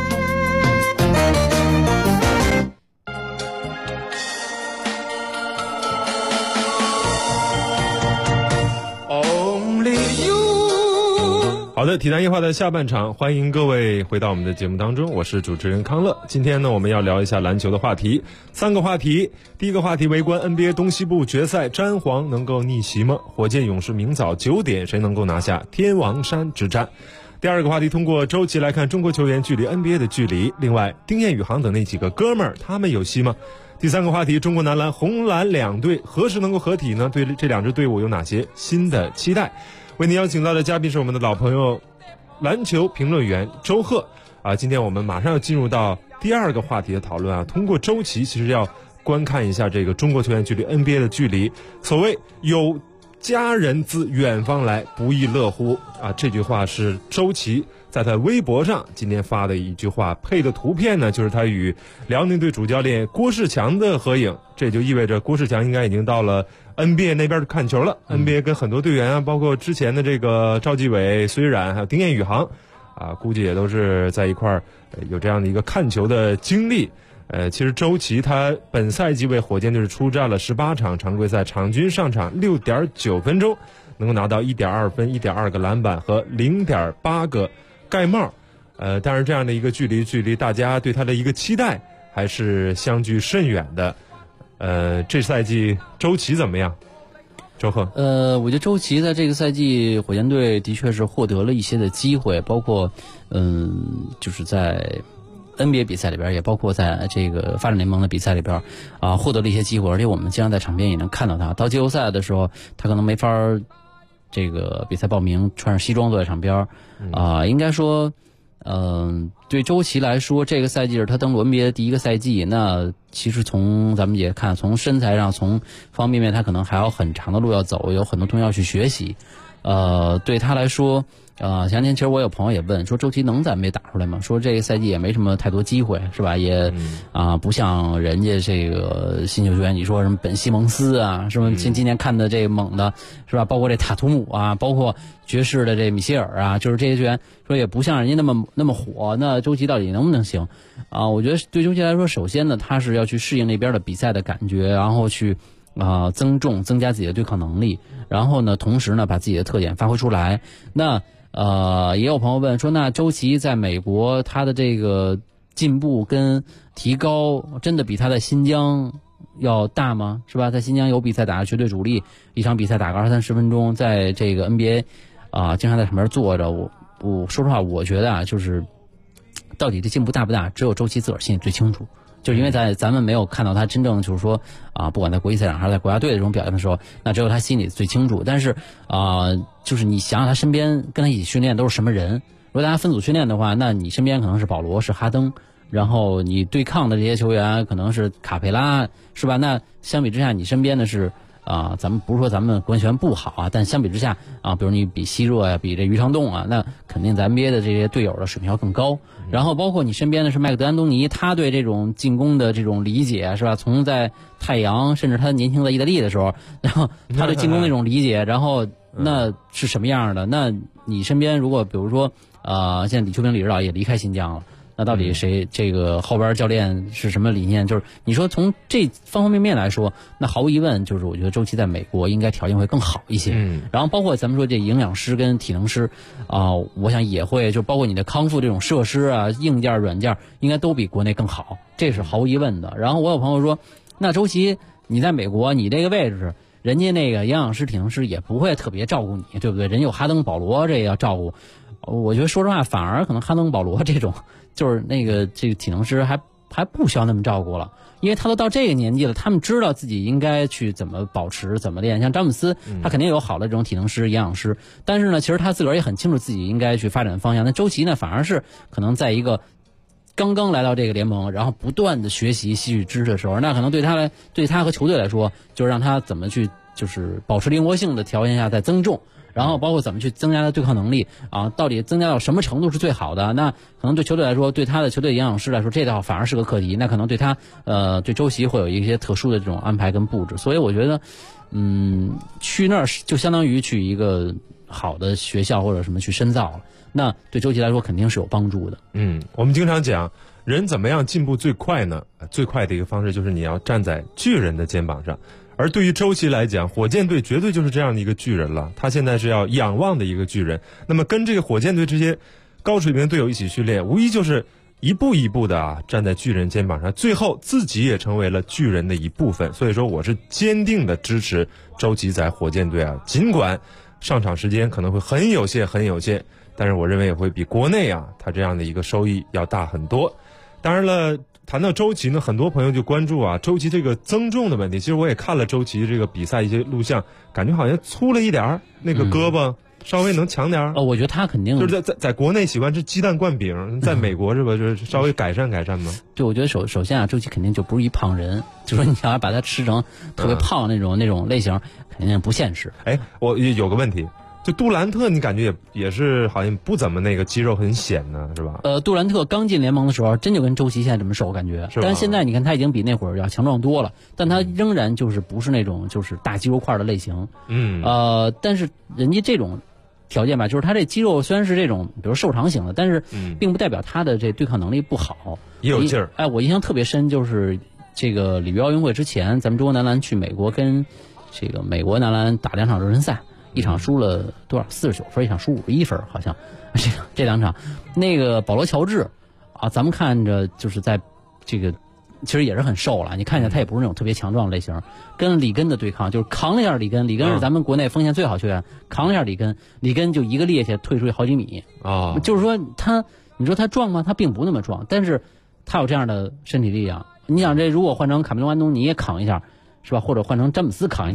好的，体坛夜话的下半场，欢迎各位回到我们的节目当中，我是主持人康乐。今天呢，我们要聊一下篮球的话题，3个话题。第一个话题围观 NBA 东西部决赛，詹皇能够逆袭吗？火箭勇士明早9点，谁能够拿下天王山之战？第二个话题，通过周期来看中国球员距离 NBA 的距离。另外，丁彦雨航等那几个哥们儿，他们有戏吗？第三个话题，中国男篮、红蓝两队何时能够合体呢？对这两支队伍有哪些新的期待？为您邀请到的嘉宾是我们的老朋友，篮球评论员周贺啊。今天我们马上要进入到第二个话题的讨论啊。通过周期，其实要观看一下这个中国球员距离 NBA 的距离。所谓有家人自远方来，不亦乐乎啊！这句话是周琦在他微博上今天发的一句话，配的图片呢就是他与辽宁队主教练郭士强的合影。这就意味着郭士强应该已经到了 NBA 那边看球了。NBA 跟很多队员啊，包括之前的这个赵继伟、虽然还有丁彦雨航啊，估计也都是在一块儿有这样的一个看球的经历。其实周琦他本赛季为火箭队是出战了18场常规赛，场均上场 6.9 分钟，能够拿到 1.2 分、1.2 个篮板和 0.8 个盖帽。但是这样的一个距离大家对他的一个期待还是相距甚远的。这赛季周琦怎么样？周贺？ 我觉得周琦在这个赛季火箭队的确是获得了一些的机会，包括就是在NBA 比赛里边，也包括在这个发展联盟的比赛里边啊，获得了一些机会，而且我们经常在场边也能看到他。到季后赛的时候，他可能没法这个比赛报名，穿着西装坐在场边啊，应该说对周琦来说，这个赛季是他登陆 NBA 的第一个赛季。那其实从咱们也看，从身材上，从方方面面，他可能还有很长的路要走，有很多东西要去学习。对他来说， 前两天其实我有朋友也问说，周琦能在 NBA 打出来吗？说这个赛季也没什么太多机会，是吧？也不像人家这个新秀球员，你说什么本西蒙斯啊，是吧？今年看的这个猛的，是吧？包括这塔图姆啊，包括爵士的这米歇尔啊，就是这些球员说也不像人家那么火。那周琦到底能不能行啊？我觉得对周琦来说，首先呢，他是要去适应那边的比赛的感觉，然后去增重，增加自己的对抗能力，然后呢，同时呢，把自己的特点发挥出来。那也有朋友问说，那周琦在美国他的这个进步跟提高，真的比他在新疆要大吗？是吧？在新疆有比赛打，绝对主力，一场比赛打个20-30分钟，在这个 NBA 经常在旁边坐着。我说实话，我觉得就是到底这进步大不大，只有周琦自个儿心里最清楚。就是因为咱们没有看到他真正就是说不管在国际赛场还是在国家队的这种表现的时候，那只有他心里最清楚。但是就是你想想他身边跟他一起训练都是什么人？如果大家分组训练的话，那你身边可能是保罗，是哈登，然后你对抗的这些球员可能是卡佩拉，是吧？那相比之下，你身边的是咱们不是说咱们国内球员不好但相比之下比如你比希热呀，比这于长栋那肯定咱 NBA 的这些队友的水平要更高。然后包括你身边的是麦克德安东尼，他对这种进攻的这种理解，是吧？从在太阳，甚至他年轻在意大利的时候，然后他对进攻那种理解，然后那是什么样的？那你身边如果比如说现在李秋平李指导也离开新疆了。那到底谁这个后边教练是什么理念？就是你说从这方方面面来说，那毫无疑问就是我觉得周琦在美国应该条件会更好一些。然后包括咱们说这营养师跟体能师我想也会就包括你的康复这种设施硬件软件应该都比国内更好，这是毫无疑问的。然后我有朋友说，那周琦你在美国你这个位置，人家那个营养师体能师也不会特别照顾你，对不对？人有哈登保罗这个要照顾。我觉得说实话，反而可能哈登保罗这种就是这个体能师还不需要那么照顾了，因为他都到这个年纪了，他们知道自己应该去怎么保持怎么练。像詹姆斯他肯定有好的这种体能师营养师，但是呢其实他自个儿也很清楚自己应该去发展方向。那周琦呢反而是可能在一个刚刚来到这个联盟，然后不断的学习吸取知识的时候，那可能对他和球队来说，就是让他怎么去就是保持灵活性的条件下再增重，然后包括怎么去增加他对抗能力到底增加到什么程度是最好的？那可能对球队来说，对他的球队营养师来说，这倒反而是个课题。那可能对他对周琦会有一些特殊的这种安排跟布置。所以我觉得去那儿就相当于去一个好的学校或者什么去深造了，那对周琦来说肯定是有帮助的。 我们经常讲人怎么样进步最快呢？最快的一个方式就是你要站在巨人的肩膀上。而对于周琦来讲，火箭队绝对就是这样的一个巨人了，他现在是要仰望的一个巨人。那么跟这个火箭队这些高水平队友一起训练，无疑就是一步一步的站在巨人肩膀上，最后自己也成为了巨人的一部分。所以说我是坚定的支持周琦在火箭队尽管上场时间可能会很有限，但是我认为也会比国内他这样的一个收益要大很多。当然了，谈到周琦呢，很多朋友就关注周琦这个增重的问题。其实我也看了周琦这个比赛一些录像，感觉好像粗了一点儿，那个胳膊稍微能强点儿。 我觉得他肯定就是在国内喜欢吃鸡蛋灌饼，在美国是吧？就是稍微改善吗？ 对，我觉得首先周琦肯定就不是一胖人，就说你想要把他吃成特别胖那种类型，肯定不现实。 我有个问题。就杜兰特你感觉也是好像不怎么那个肌肉很显呢，是吧？ 杜兰特刚进联盟的时候真就跟周琦现在这么瘦感觉，但是现在你看他已经比那会儿要强壮多了，但他仍然就是不是那种就是大肌肉块的类型。但是人家这种条件吧，就是他这肌肉虽然是这种比如瘦长型的，但是并不代表他的这对抗能力不好， 也有劲儿。 我印象特别深，就是这个里约奥运会之前，咱们中国男篮去美国跟这个美国男篮打2场热身赛。一场输了多少？49分，一场输51分，好像这2场。那个保罗乔治咱们看着就是在这个其实也是很瘦了，你看一下他也不是那种特别强壮的类型。跟里根的对抗就是扛了一下里根是咱们国内锋线最好球员，扛了一下里根就一个趔趄退出去好几米就是说你说他壮吗？他并不那么壮，但是他有这样的身体力量。你想这如果换成卡梅隆安东尼也扛一下，是吧？或者换成詹姆斯扛一下。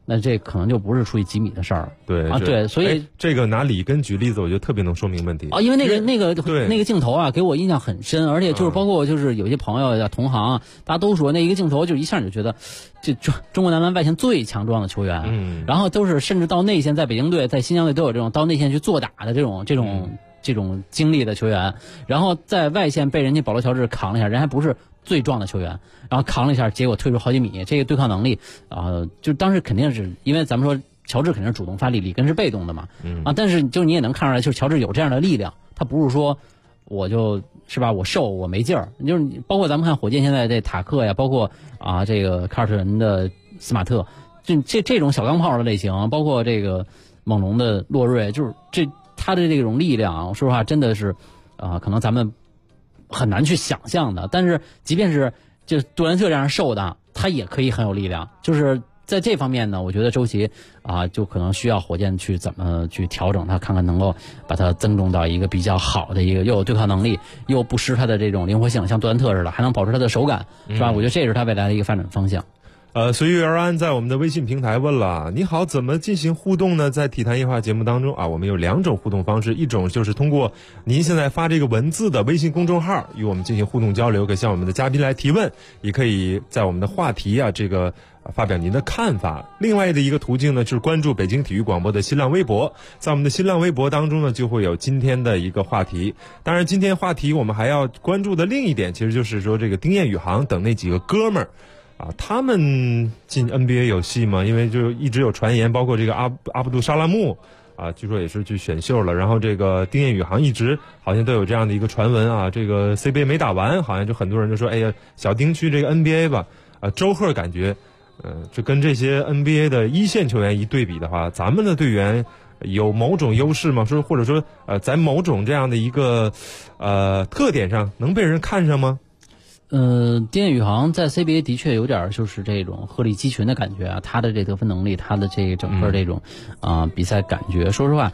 那这可能就不是出于几米的事儿。 对啊，对，所以这个拿里根举例子，我觉得特别能说明问题啊，因为那个镜头啊，给我印象很深，而且就是包括就是有些朋友同行，大家都说那一个镜头就一下就觉得，这中国男篮外线最强壮的球员，然后都是甚至到内线，在北京队、在新疆队都有这种到内线去做打的这种经历的球员，然后在外线被人家保罗·乔治扛了一下，人还不是最壮的球员，然后扛了一下，结果退出好几米，这个对抗能力就当时肯定是因为咱们说乔治肯定是主动发力，里根是被动的嘛，但是就你也能看出来，就是乔治有这样的力量，他不是说我就是吧，我瘦我没劲儿，就是包括咱们看火箭现在这塔克呀，包括这个凯尔特人的斯马特，这种小钢炮的类型，包括这个猛龙的洛瑞，就是他的这种力量，说实话真的是可能咱们很难去想象的。但是即便是就杜兰特这样瘦的，他也可以很有力量。就是在这方面呢，我觉得周琦就可能需要火箭去怎么去调整他，看看能够把他增重到一个比较好的一个，又有对抗能力，又不失他的这种灵活性，像杜兰特似的，还能保持他的手感，是吧？我觉得这是他未来的一个发展方向。 随遇而安在我们的微信平台问了，你好，怎么进行互动呢？在体坛夜话节目当中我们有2种互动方式，一种就是通过您现在发这个文字的微信公众号与我们进行互动交流，可以向我们的嘉宾来提问，也可以在我们的话题这个发表您的看法。另外的一个途径呢，就是关注北京体育广播的新浪微博，在我们的新浪微博当中呢，就会有今天的一个话题。当然今天话题我们还要关注的另一点，其实就是说这个丁彦雨航等那几个哥们儿他们进 NBA 有戏吗？因为就一直有传言，包括这个阿卜杜沙拉木据说也是去选秀了。然后这个丁彦雨航一直好像都有这样的一个传闻这个 CBA 没打完，好像就很多人就说，哎呀，小丁去这个 NBA 吧。周赫感觉，这跟这些 NBA 的一线球员一对比的话，咱们的队员有某种优势吗？或者说在某种这样的一个特点上能被人看上吗？ 丁彦雨航在 CBA 的确有点就是这种鹤立鸡群的感觉他的这得分能力，他的这整个这种比赛感觉，说实话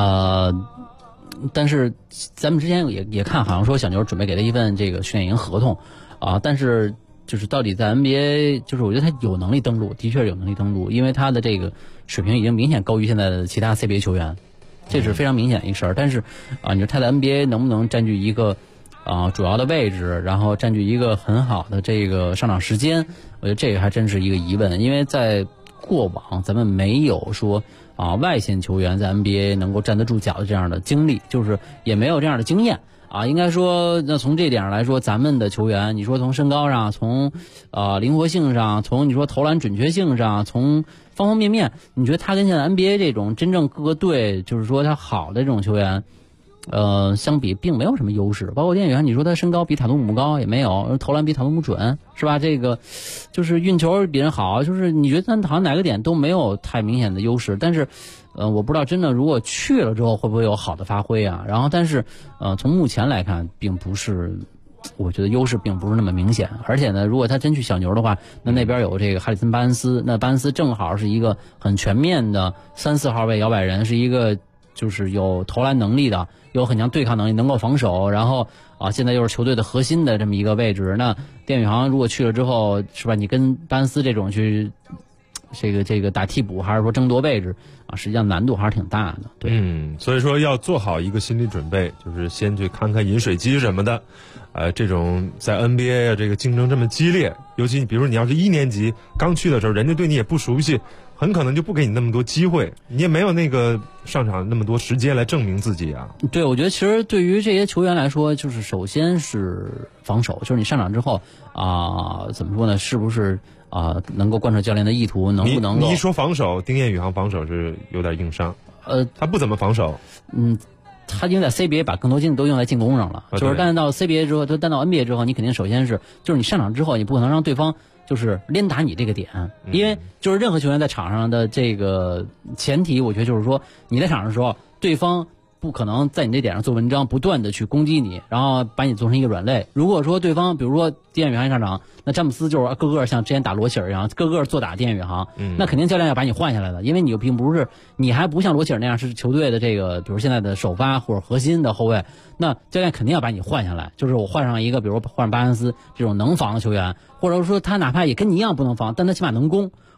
但是咱们之前也看，好像说小牛准备给他一份这个训练营合同但是就是到底在 NBA， 就是我觉得他有能力登陆，的确有能力登陆，因为他的这个水平已经明显高于现在的其他 CBA 球员，这是非常明显的一个事儿。但是你说他在 NBA 能不能占据一个主要的位置，然后占据一个很好的这个上场时间，我觉得这个还真是一个疑问。因为在过往咱们没有说外线球员在 NBA 能够站得住脚的这样的经历，就是也没有这样的经验应该说那从这点上来说，咱们的球员，你说从身高上，从灵活性上，从你说投篮准确性上，从方方面面，你觉得他跟现在 NBA 这种真正各个队就是说他好的这种球员相比并没有什么优势。包括丁彦雨航，你说他身高比塔图姆高也没有，投篮比塔图姆准，是吧？这个就是运球比人好，就是你觉得他好像哪个点都没有太明显的优势。但是我不知道真的如果去了之后会不会有好的发挥然后但是从目前来看并不是，我觉得优势并不是那么明显。而且呢，如果他真去小牛的话，那边有这个哈里森巴恩斯，那巴恩斯正好是一个很全面的3、4号位摇摆人，是一个就是有投篮能力的，有很强对抗能力，能够防守，然后现在又是球队的核心的这么一个位置。那丁彦雨航如果去了之后，是吧？你跟巴恩斯这种去这个打替补，还是说争夺位置实际上难度还是挺大的。对， 所以说要做好一个心理准备，就是先去看看饮水机什么的。这种在 NBA 这个竞争这么激烈，尤其比如你要是1年级刚去的时候，人家对你也不熟悉，很可能就不给你那么多机会，你也没有那个上场那么多时间来证明自己对，我觉得其实对于这些球员来说，就是首先是防守，就是你上场之后怎么说呢？是不是能够贯彻教练的意图，能不能够？ 你一说防守，丁彦雨航防守是有点硬伤。他不怎么防守。 他因为在 CBA 把更多精力都用在进攻上了，就是但是到 CBA 之后，但到 NBA 之后，你肯定首先就是你上场之后，你不可能让对方就是连打你这个点，因为就是任何球员在场上的这个前提，我觉得就是说你在场上的时候，对方不可能在你这点上做文章，不断的去攻击你，然后把你做成一个软肋。如果说对方比如说丁彦雨航上场，那詹姆斯就是个个像之前打罗希尔一样，个个做打丁彦雨航，那肯定教练要把你换下来的，因为你又并不是，你还不像罗希尔那样是球队的这个比如现在的首发或者核心的后卫，那教练肯定要把你换下来，就是我换上一个比如换上巴恩斯这种能防的球员，或者说他哪怕也跟你一样不能防，但他起码能攻，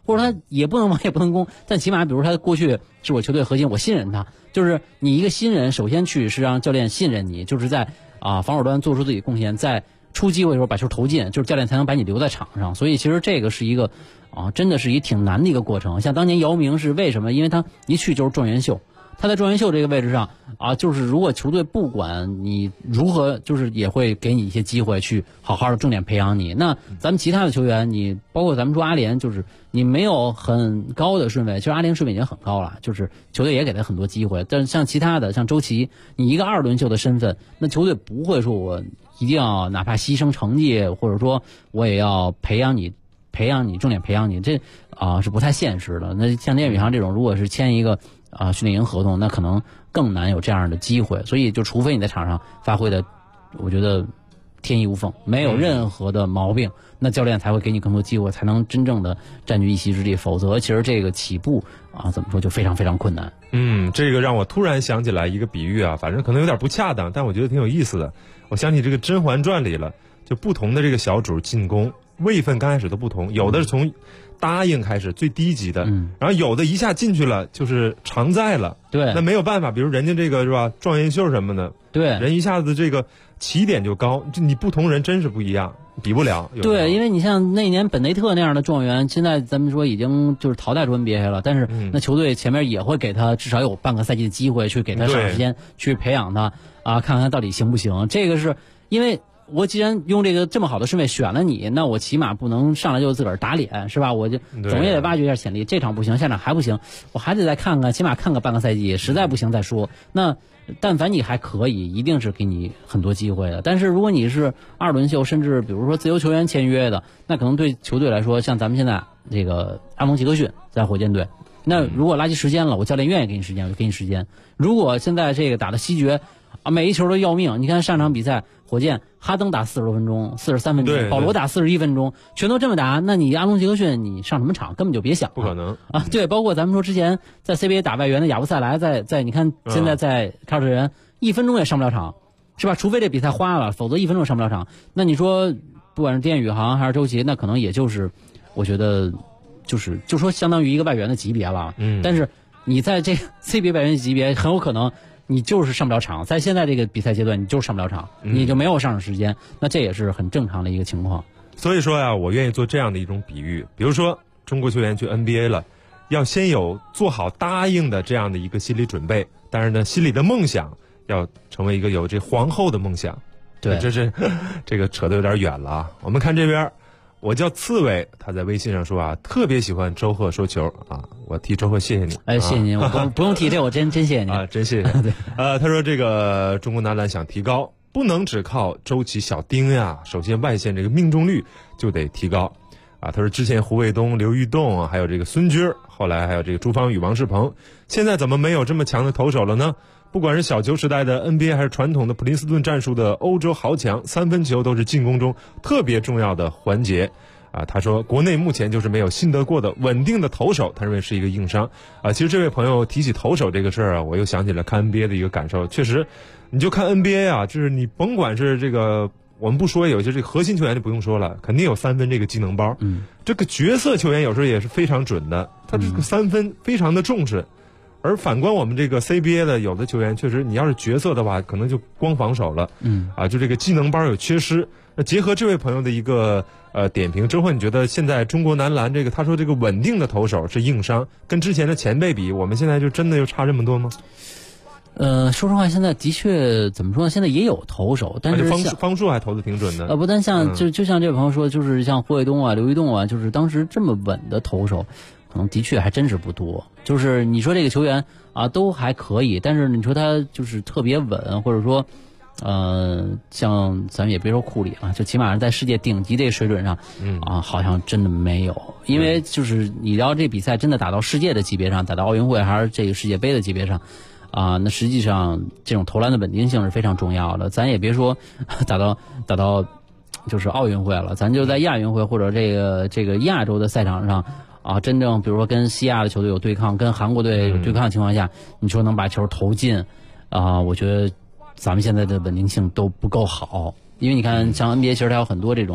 或者他也不能王也不能攻，但起码比如他过去是我球队核心，我信任他。就是你一个新人，首先去是让教练信任你，就是在防守端做出自己贡献，在出机会的时候把球投进，就是教练才能把你留在场上。所以其实这个是一个真的是一挺难的一个过程。像当年姚明是为什么？因为他一去就是状元秀。他在状元秀这个位置上就是如果球队不管你如何，就是也会给你一些机会去好好的重点培养你。那咱们其他的球员，你包括咱们说阿联，就是你没有很高的顺位，其实阿联顺位已经很高了，就是球队也给他很多机会。但是像其他的，像周琦，你一个2轮秀的身份，那球队不会说我一定要哪怕牺牲成绩，或者说我也要培养你，重点培养你，这是不太现实的。那像聂宇航这种，如果是签一个训练营合同，那可能更难有这样的机会。所以就除非你在场上发挥的，我觉得天衣无缝，没有任何的毛病，那教练才会给你更多机会，才能真正的占据一席之地。否则其实这个起步怎么说就非常非常困难。 这个让我突然想起来一个比喻反正可能有点不恰当，但我觉得挺有意思的。我想起这个《甄嬛传》里了，就不同的这个小主进宫位分刚开始都不同，有的是从答应开始最低级的，然后有的一下进去了就是常在了， 对， 那没有办法，比如人家这个是吧，状元秀什么的， 对， 人一下子这个起点就高，就你不同人真是不一样，比不了。 对，因为你像那年本内特那样的状元，现在咱们说已经就是淘汰出 NBA 了，但是那球队前面也会给他至少有半个赛季的机会，去给他上时间去培养他看看他到底行不行。这个是因为我既然用这个这么好的顺位选了你，那我起码不能上来就自个儿打脸，是吧？我就总也得挖掘一下潜力。这场不行，下场还不行，我还得再看看，起码看个半个赛季，实在不行再说。那但凡你还可以，一定是给你很多机会的。但是如果你是2轮秀，甚至比如说自由球员签约的，那可能对球队来说，像咱们现在这个阿蒙杰克逊在火箭队，那如果拉起时间了，我教练愿意给你时间，我就给你时间。如果现在这个打的西决每一球都要命，你看上场比赛，火箭哈登打40多分钟，43分钟，保罗打41分钟，全都这么打，那你阿隆杰克逊你上什么场根本就别想了， 不可能对，包括咱们说之前在 CBA 打外援的亚布塞莱，在你看现在在凯尔特人1分钟也上不了场，是吧？除非这比赛花了，否则1分钟也上不了场。那你说不管是丁宇航还是周琦，那可能也就是我觉得就说相当于一个外援的级别了。但是你在这 CBA 外援级别很有可能你就是上不了场，在现在这个比赛阶段你就是上不了场，你就没有上场时间，那这也是很正常的一个情况。 所以说我愿意做这样的一种比喻，比如说中国球员去 NBA 了，要先有做好答应的这样的一个心理准备，但是呢心里的梦想要成为一个有这皇后的梦想。 对， 这个扯得有点远了我们看这边，我叫刺猬，他在微信上说特别喜欢周贺说球我替周贺谢谢你。 谢谢您，我不用提这，我真谢谢您真谢谢他说这个中国男篮想提高，不能只靠周琦、小丁呀，首先外线这个命中率就得提高他说之前胡卫东、刘玉栋还有这个孙军，后来还有这个朱芳雨、王仕鹏，现在怎么没有这么强的投手了呢？不管是小球时代的 NBA 还是传统的普林斯顿战术的欧洲豪强，三分球都是进攻中特别重要的环节他说国内目前就是没有新得过的稳定的投手，他认为是一个硬伤其实这位朋友提起投手这个事儿我又想起了看 NBA 的一个感受。确实你就看 NBA 就是你甭管是这个我们不说有些这个核心球员就不用说了，肯定有3分这个技能包这个角色球员有时候也是非常准的，他这个3分非常的重视而反观我们这个 CBA 的有的球员，确实你要是角色的话可能就光防守了就这个技能包有缺失。那结合这位朋友的一个点评，周慧你觉得现在中国男篮这个他说这个稳定的投手是硬伤，跟之前的前辈比，我们现在就真的又差这么多吗？ 说实话现在的确怎么说呢，现在也有投手，但是方数还投的挺准的不但像就像这位朋友说，就是像胡卫东刘玉栋就是当时这么稳的投手可能的确还真是不多。就是你说这个球员都还可以，但是你说他就是特别稳，或者说像咱们也别说库里就起码在世界顶级这个水准上好像真的没有。因为就是你要这比赛真的打到世界的级别上，打到奥运会还是这个世界杯的级别上那实际上这种投篮的稳定性是非常重要的。咱也别说打到就是奥运会了，咱就在亚运会或者这个亚洲的赛场上真正比如说跟西亚的球队有对抗，跟韩国队有对抗的情况下你说能把球投进我觉得咱们现在的稳定性都不够好。因为你看像 NBA 其实它有很多这种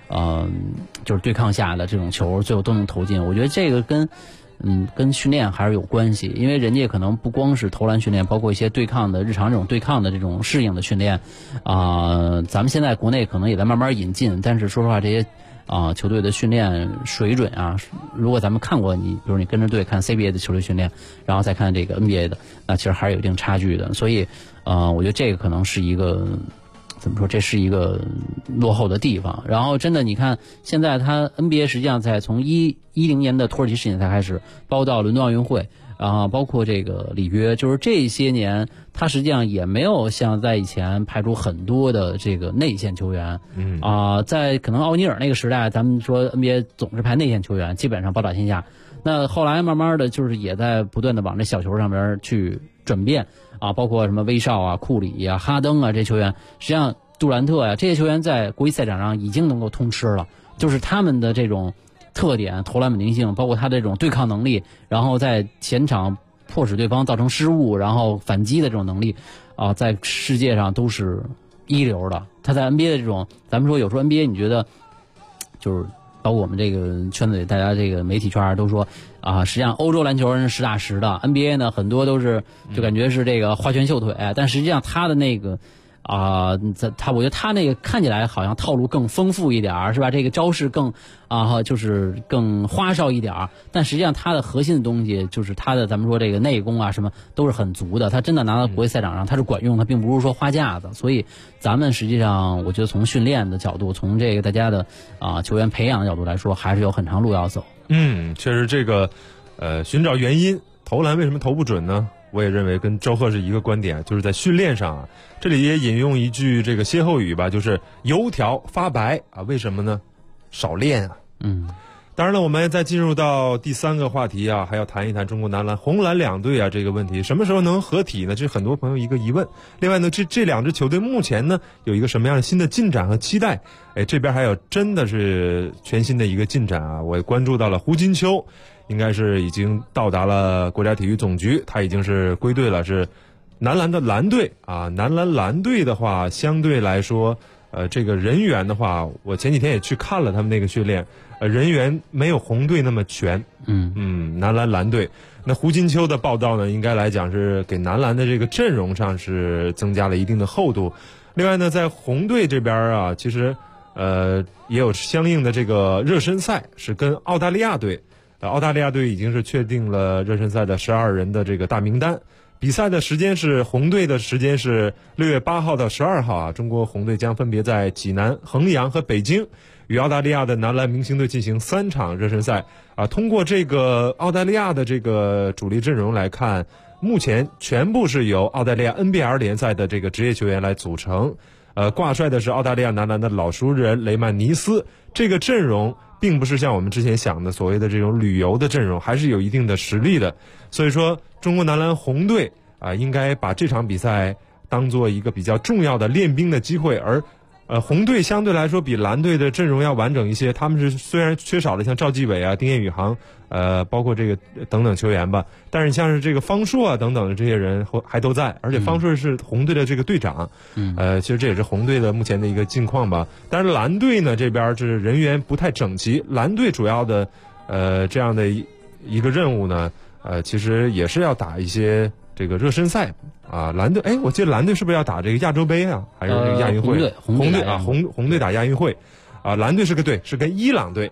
就是对抗下的这种球最后都能投进。我觉得这个跟训练还是有关系，因为人家可能不光是投篮训练，包括一些对抗的日常这种对抗的这种适应的训练咱们现在国内可能也在慢慢引进，但是说实话这些球队的训练水准如果咱们看过比如你跟着队看 CBA 的球队训练，然后再看这个 NBA 的，那其实还是有一定差距的。所以我觉得这个可能是一个怎么说，这是一个落后的地方。然后真的你看现在他 NBA 实际上在从10年的土耳其世锦赛开始，包括到伦敦奥运会包括这个里约，就是这些年他实际上也没有像在以前派出很多的这个内线球员在可能奥尼尔那个时代，咱们说 NBA 总是派内线球员，基本上包打天下。那后来慢慢的就是也在不断的往这小球上边去转变包括什么威少库里哈登这些球员，实际上杜兰特这些球员在国际赛场上已经能够通吃了，就是他们的这种特点，投篮稳定性，包括他这种对抗能力，然后在前场迫使对方造成失误，然后反击的这种能力在世界上都是一流的。他在 NBA 的这种，咱们说有时候 NBA 你觉得就是包括我们这个圈子里大家这个媒体圈都说实际上欧洲篮球人是实打实的， NBA 呢很多都是就感觉是这个花拳绣腿但实际上他的那个我觉得他那个看起来好像套路更丰富一点是吧？这个招式更就是更花哨一点但实际上他的核心的东西就是他的咱们说这个内功什么都是很足的，他真的拿到国际赛场上他是管用，他并不是说花架子。所以咱们实际上我觉得从训练的角度，从这个大家的球员培养的角度来说，还是有很长路要走。 确实这个寻找原因，投篮为什么投不准呢？我也认为跟周贺是一个观点，就是在训练上这里也引用一句这个歇后语吧，就是油条发白为什么呢？少练当然了，我们再进入到第3个话题还要谈一谈中国男篮红蓝两队这个问题，什么时候能合体呢？这是很多朋友一个疑问。另外呢，这两支球队目前呢有一个什么样的新的进展和期待？这边还有真的是全新的一个进展我也关注到了胡金秋，应该是已经到达了国家体育总局，他已经是归队了，是男篮的蓝队男篮蓝队的话，相对来说这个人员的话，我前几天也去看了他们那个训练，人员没有红队那么全男篮蓝队。那胡金秋的报道呢，应该来讲是给男篮的这个阵容上是增加了一定的厚度。另外呢，在红队这边其实也有相应的这个热身赛，是跟澳大利亚队澳大利亚队已经是确定了热身赛的12人的这个大名单。比赛的时间是红队的时间是6月8号到12号中国红队将分别在济南、衡阳和北京与澳大利亚的男篮明星队进行3场热身赛通过这个澳大利亚的这个主力阵容来看，目前全部是由澳大利亚 NBL 联赛的这个职业球员来组成。挂帅的是澳大利亚男篮的老熟人雷曼尼斯。这个阵容并不是像我们之前想的所谓的这种旅游的阵容，还是有一定的实力的。所以说中国男篮红队应该把这场比赛当做一个比较重要的练兵的机会。而红队相对来说比蓝队的阵容要完整一些，他们是虽然缺少了像赵继伟丁彦雨航包括这个等等球员吧，但是像是这个方硕等等的这些人还都在，而且方硕是红队的这个队长其实这也是红队的目前的一个境况吧。但是蓝队呢这边是人员不太整齐，蓝队主要的这样的一个任务呢其实也是要打一些这个热身赛蓝队我记得蓝队是不是要打这个亚洲杯还是这个亚运会？红队打亚运会蓝队是个队，是跟伊朗队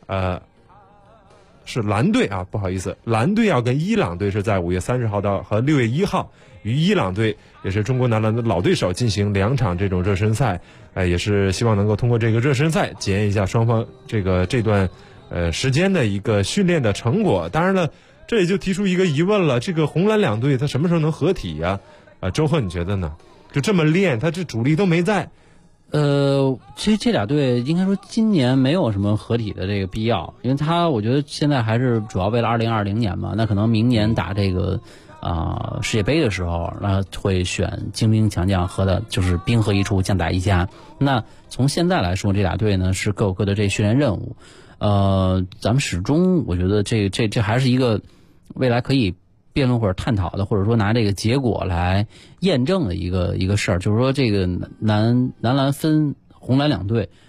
是蓝队不好意思，蓝队要跟伊朗队是在5月30号和6月1号与伊朗队，也是中国男篮的老对手进行2场这种热身赛也是希望能够通过这个热身赛检验一下双方这段时间的一个训练的成果。当然了，这也就提出一个疑问了，这个红蓝两队它什么时候能合体周贺你觉得呢？就这么练，他这主力都没在。 这俩队应该说今年没有什么合体的这个必要，因为我觉得现在还是主要为了2020年嘛，那可能明年打这个世界杯的时候，那会选精兵强将和的就是兵合一处，将打一家。那从现在来说，这俩队呢是各有各的这训练任务。咱们始终我觉得这还是一个未来可以辩论或者探讨的，或者说拿这个结果来验证的一个事儿，就是说这个男篮分红蓝两队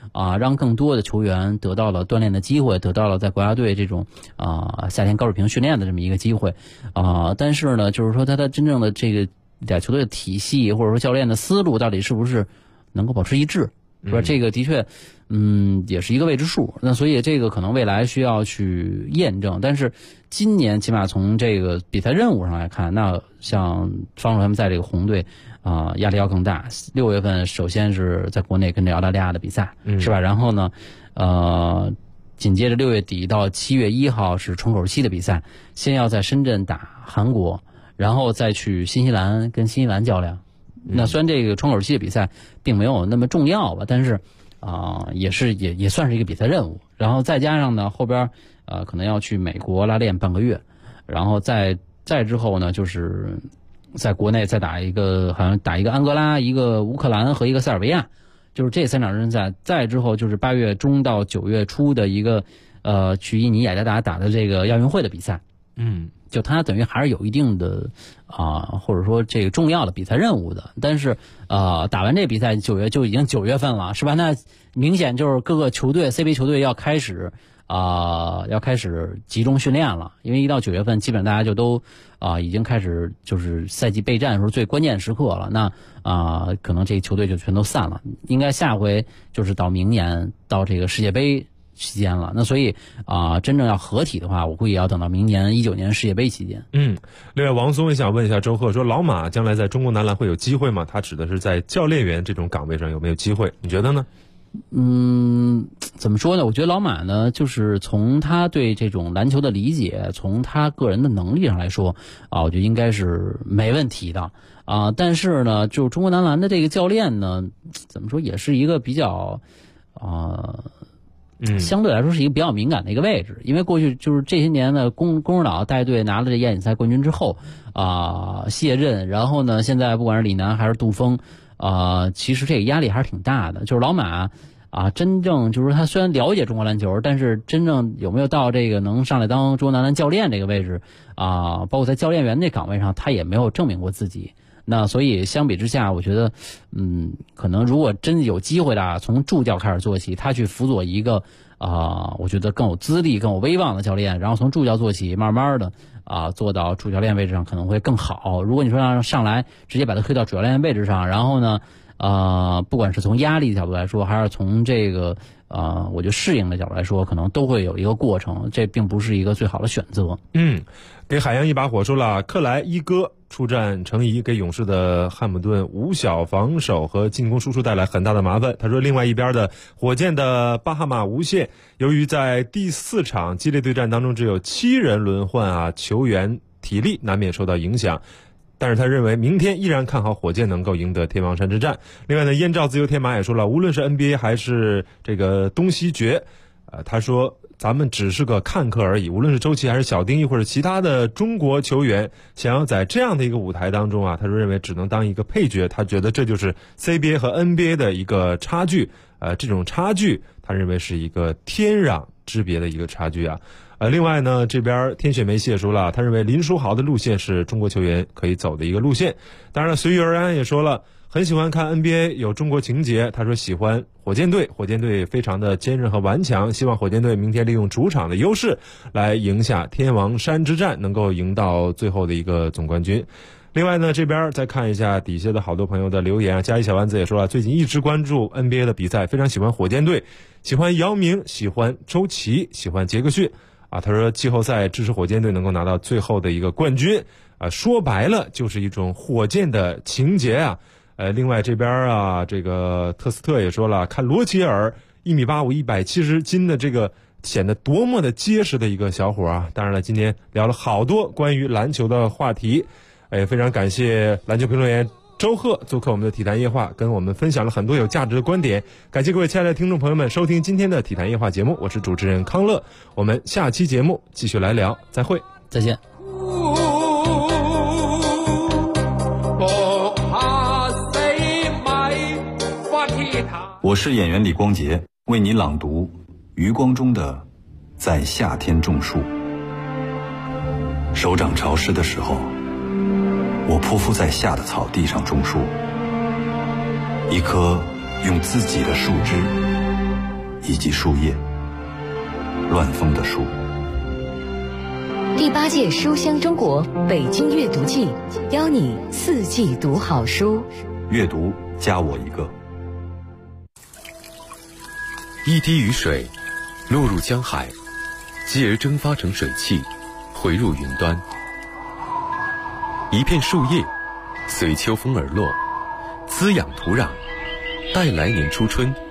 让更多的球员得到了锻炼的机会，得到了在国家队这种夏天高水平训练的这么一个机会但是呢，就是说他的真正的这个俩球队的体系或者说教练的思路到底是不是能够保持一致，是吧？这个的确也是一个未知数。那所以这个可能未来需要去验证，但是今年起码从这个比赛任务上来看，那像方总他们在这个红队压力要更大。6月份首先是在国内跟着澳大利亚的比赛，是吧？然后呢紧接着6月底到7月1号是窗口期的比赛，先要在深圳打韩国，然后再去新西兰跟新西兰较量。那虽然这个窗口期的比赛并没有那么重要吧，但是也算是一个比赛任务。然后再加上呢后边可能要去美国拉练半个月，然后再之后呢就是在国内再打一个，好像打一个安哥拉、一个乌克兰和一个塞尔维亚，就是这3场热身赛。再之后就是8月中到9月初的一个去印尼雅加达打的这个亚运会的比赛。就他等于还是有一定的或者说这个重要的比赛任务的。但是打完这比赛9月就已经9月份了，是吧？那明显就是各个球队 CBA 球队要开始集中训练了，因为一到9月份基本大家就都已经开始就是赛季备战的时候最关键时刻了。那可能这球队就全都散了，应该下回就是到明年到这个世界杯期间了。那所以真正要合体的话，我估计要等到明年19年世界杯期间。 另外王松也想问一下周贺，说老马将来在中国男篮会有机会吗？他指的是在教练员这种岗位上有没有机会？你觉得呢？ 怎么说呢？我觉得老马呢，就是从他对这种篮球的理解，从他个人的能力上来说我觉得应该是没问题的但是呢，就中国男篮的这个教练呢，怎么说也是一个比较相对来说是一个比较敏感的一个位置。因为过去就是这些年呢，龚指导带队拿了这亚锦赛冠军之后卸任，然后呢，现在不管是李楠还是杜锋其实这个压力还是挺大的。就是老马真正就是他虽然了解中国篮球，但是真正有没有到这个能上来当中国男篮教练这个位置包括在教练员这岗位上，他也没有证明过自己。那所以相比之下，我觉得可能如果真有机会的从助教开始做起，他去辅佐一个我觉得更有资历更有威望的教练，然后从助教做起，慢慢的做到主教练位置上可能会更好。如果你说让上来直接把他推到主教练位置上，然后呢不管是从压力的角度来说，还是从这个我觉得适应的角度来说，可能都会有一个过程，这并不是一个最好的选择。 给海洋一把火说了，克莱伊戈出战成疑，给勇士的汉姆顿无小防守和进攻输出带来很大的麻烦。他说另外一边的火箭的巴哈马无限，由于在第4场激烈对战当中只有7人轮换球员体力难免受到影响，但是他认为明天依然看好火箭能够赢得天王山之战。另外呢，燕赵自由天马也说了，无论是 NBA 还是这个东西决他说咱们只是个看客而已，无论是周琦还是小丁义或者其他的中国球员，想要在这样的一个舞台当中他说认为只能当一个配角。他觉得这就是 CBA 和 NBA 的一个差距这种差距他认为是一个天壤之别的一个差距另外呢，这边天选梅西也说了，他认为林书豪的路线是中国球员可以走的一个路线。当然了，随遇而安也说了，很喜欢看 NBA 有中国情节。他说喜欢火箭队非常的坚韧和顽强，希望火箭队明天利用主场的优势来赢下天王山之战，能够赢到最后的一个总冠军。另外呢，这边再看一下底下的好多朋友的留言加一小丸子也说了，最近一直关注 NBA 的比赛，非常喜欢火箭队，喜欢姚明，喜欢周琦，喜欢杰克逊他说季后赛支持火箭队能够拿到最后的一个冠军说白了就是一种火箭的情节另外这边这个特斯特也说了，看罗齐尔1.85米170斤的这个显得多么的结实的一个小伙当然了，今天聊了好多关于篮球的话题非常感谢篮球评论员周贺做客我们的体坛夜话，跟我们分享了很多有价值的观点。感谢各位亲爱的听众朋友们收听今天的体坛夜话节目，我是主持人康乐，我们下期节目继续来聊，再会， 再见。 我是演员李光洁，为你朗读余光中的《在夏天种树》。手掌潮湿的时候，我匍匐在夏的草地上种树，一棵用自己的树枝以及树叶。乱风的树。 第8届书香中国北京阅读季，邀你4季读好书。 阅读加我一个。 一滴雨水落入江海，继而蒸发成水汽，回入云端。一片树叶随秋风而落，滋养土壤，带来年初春。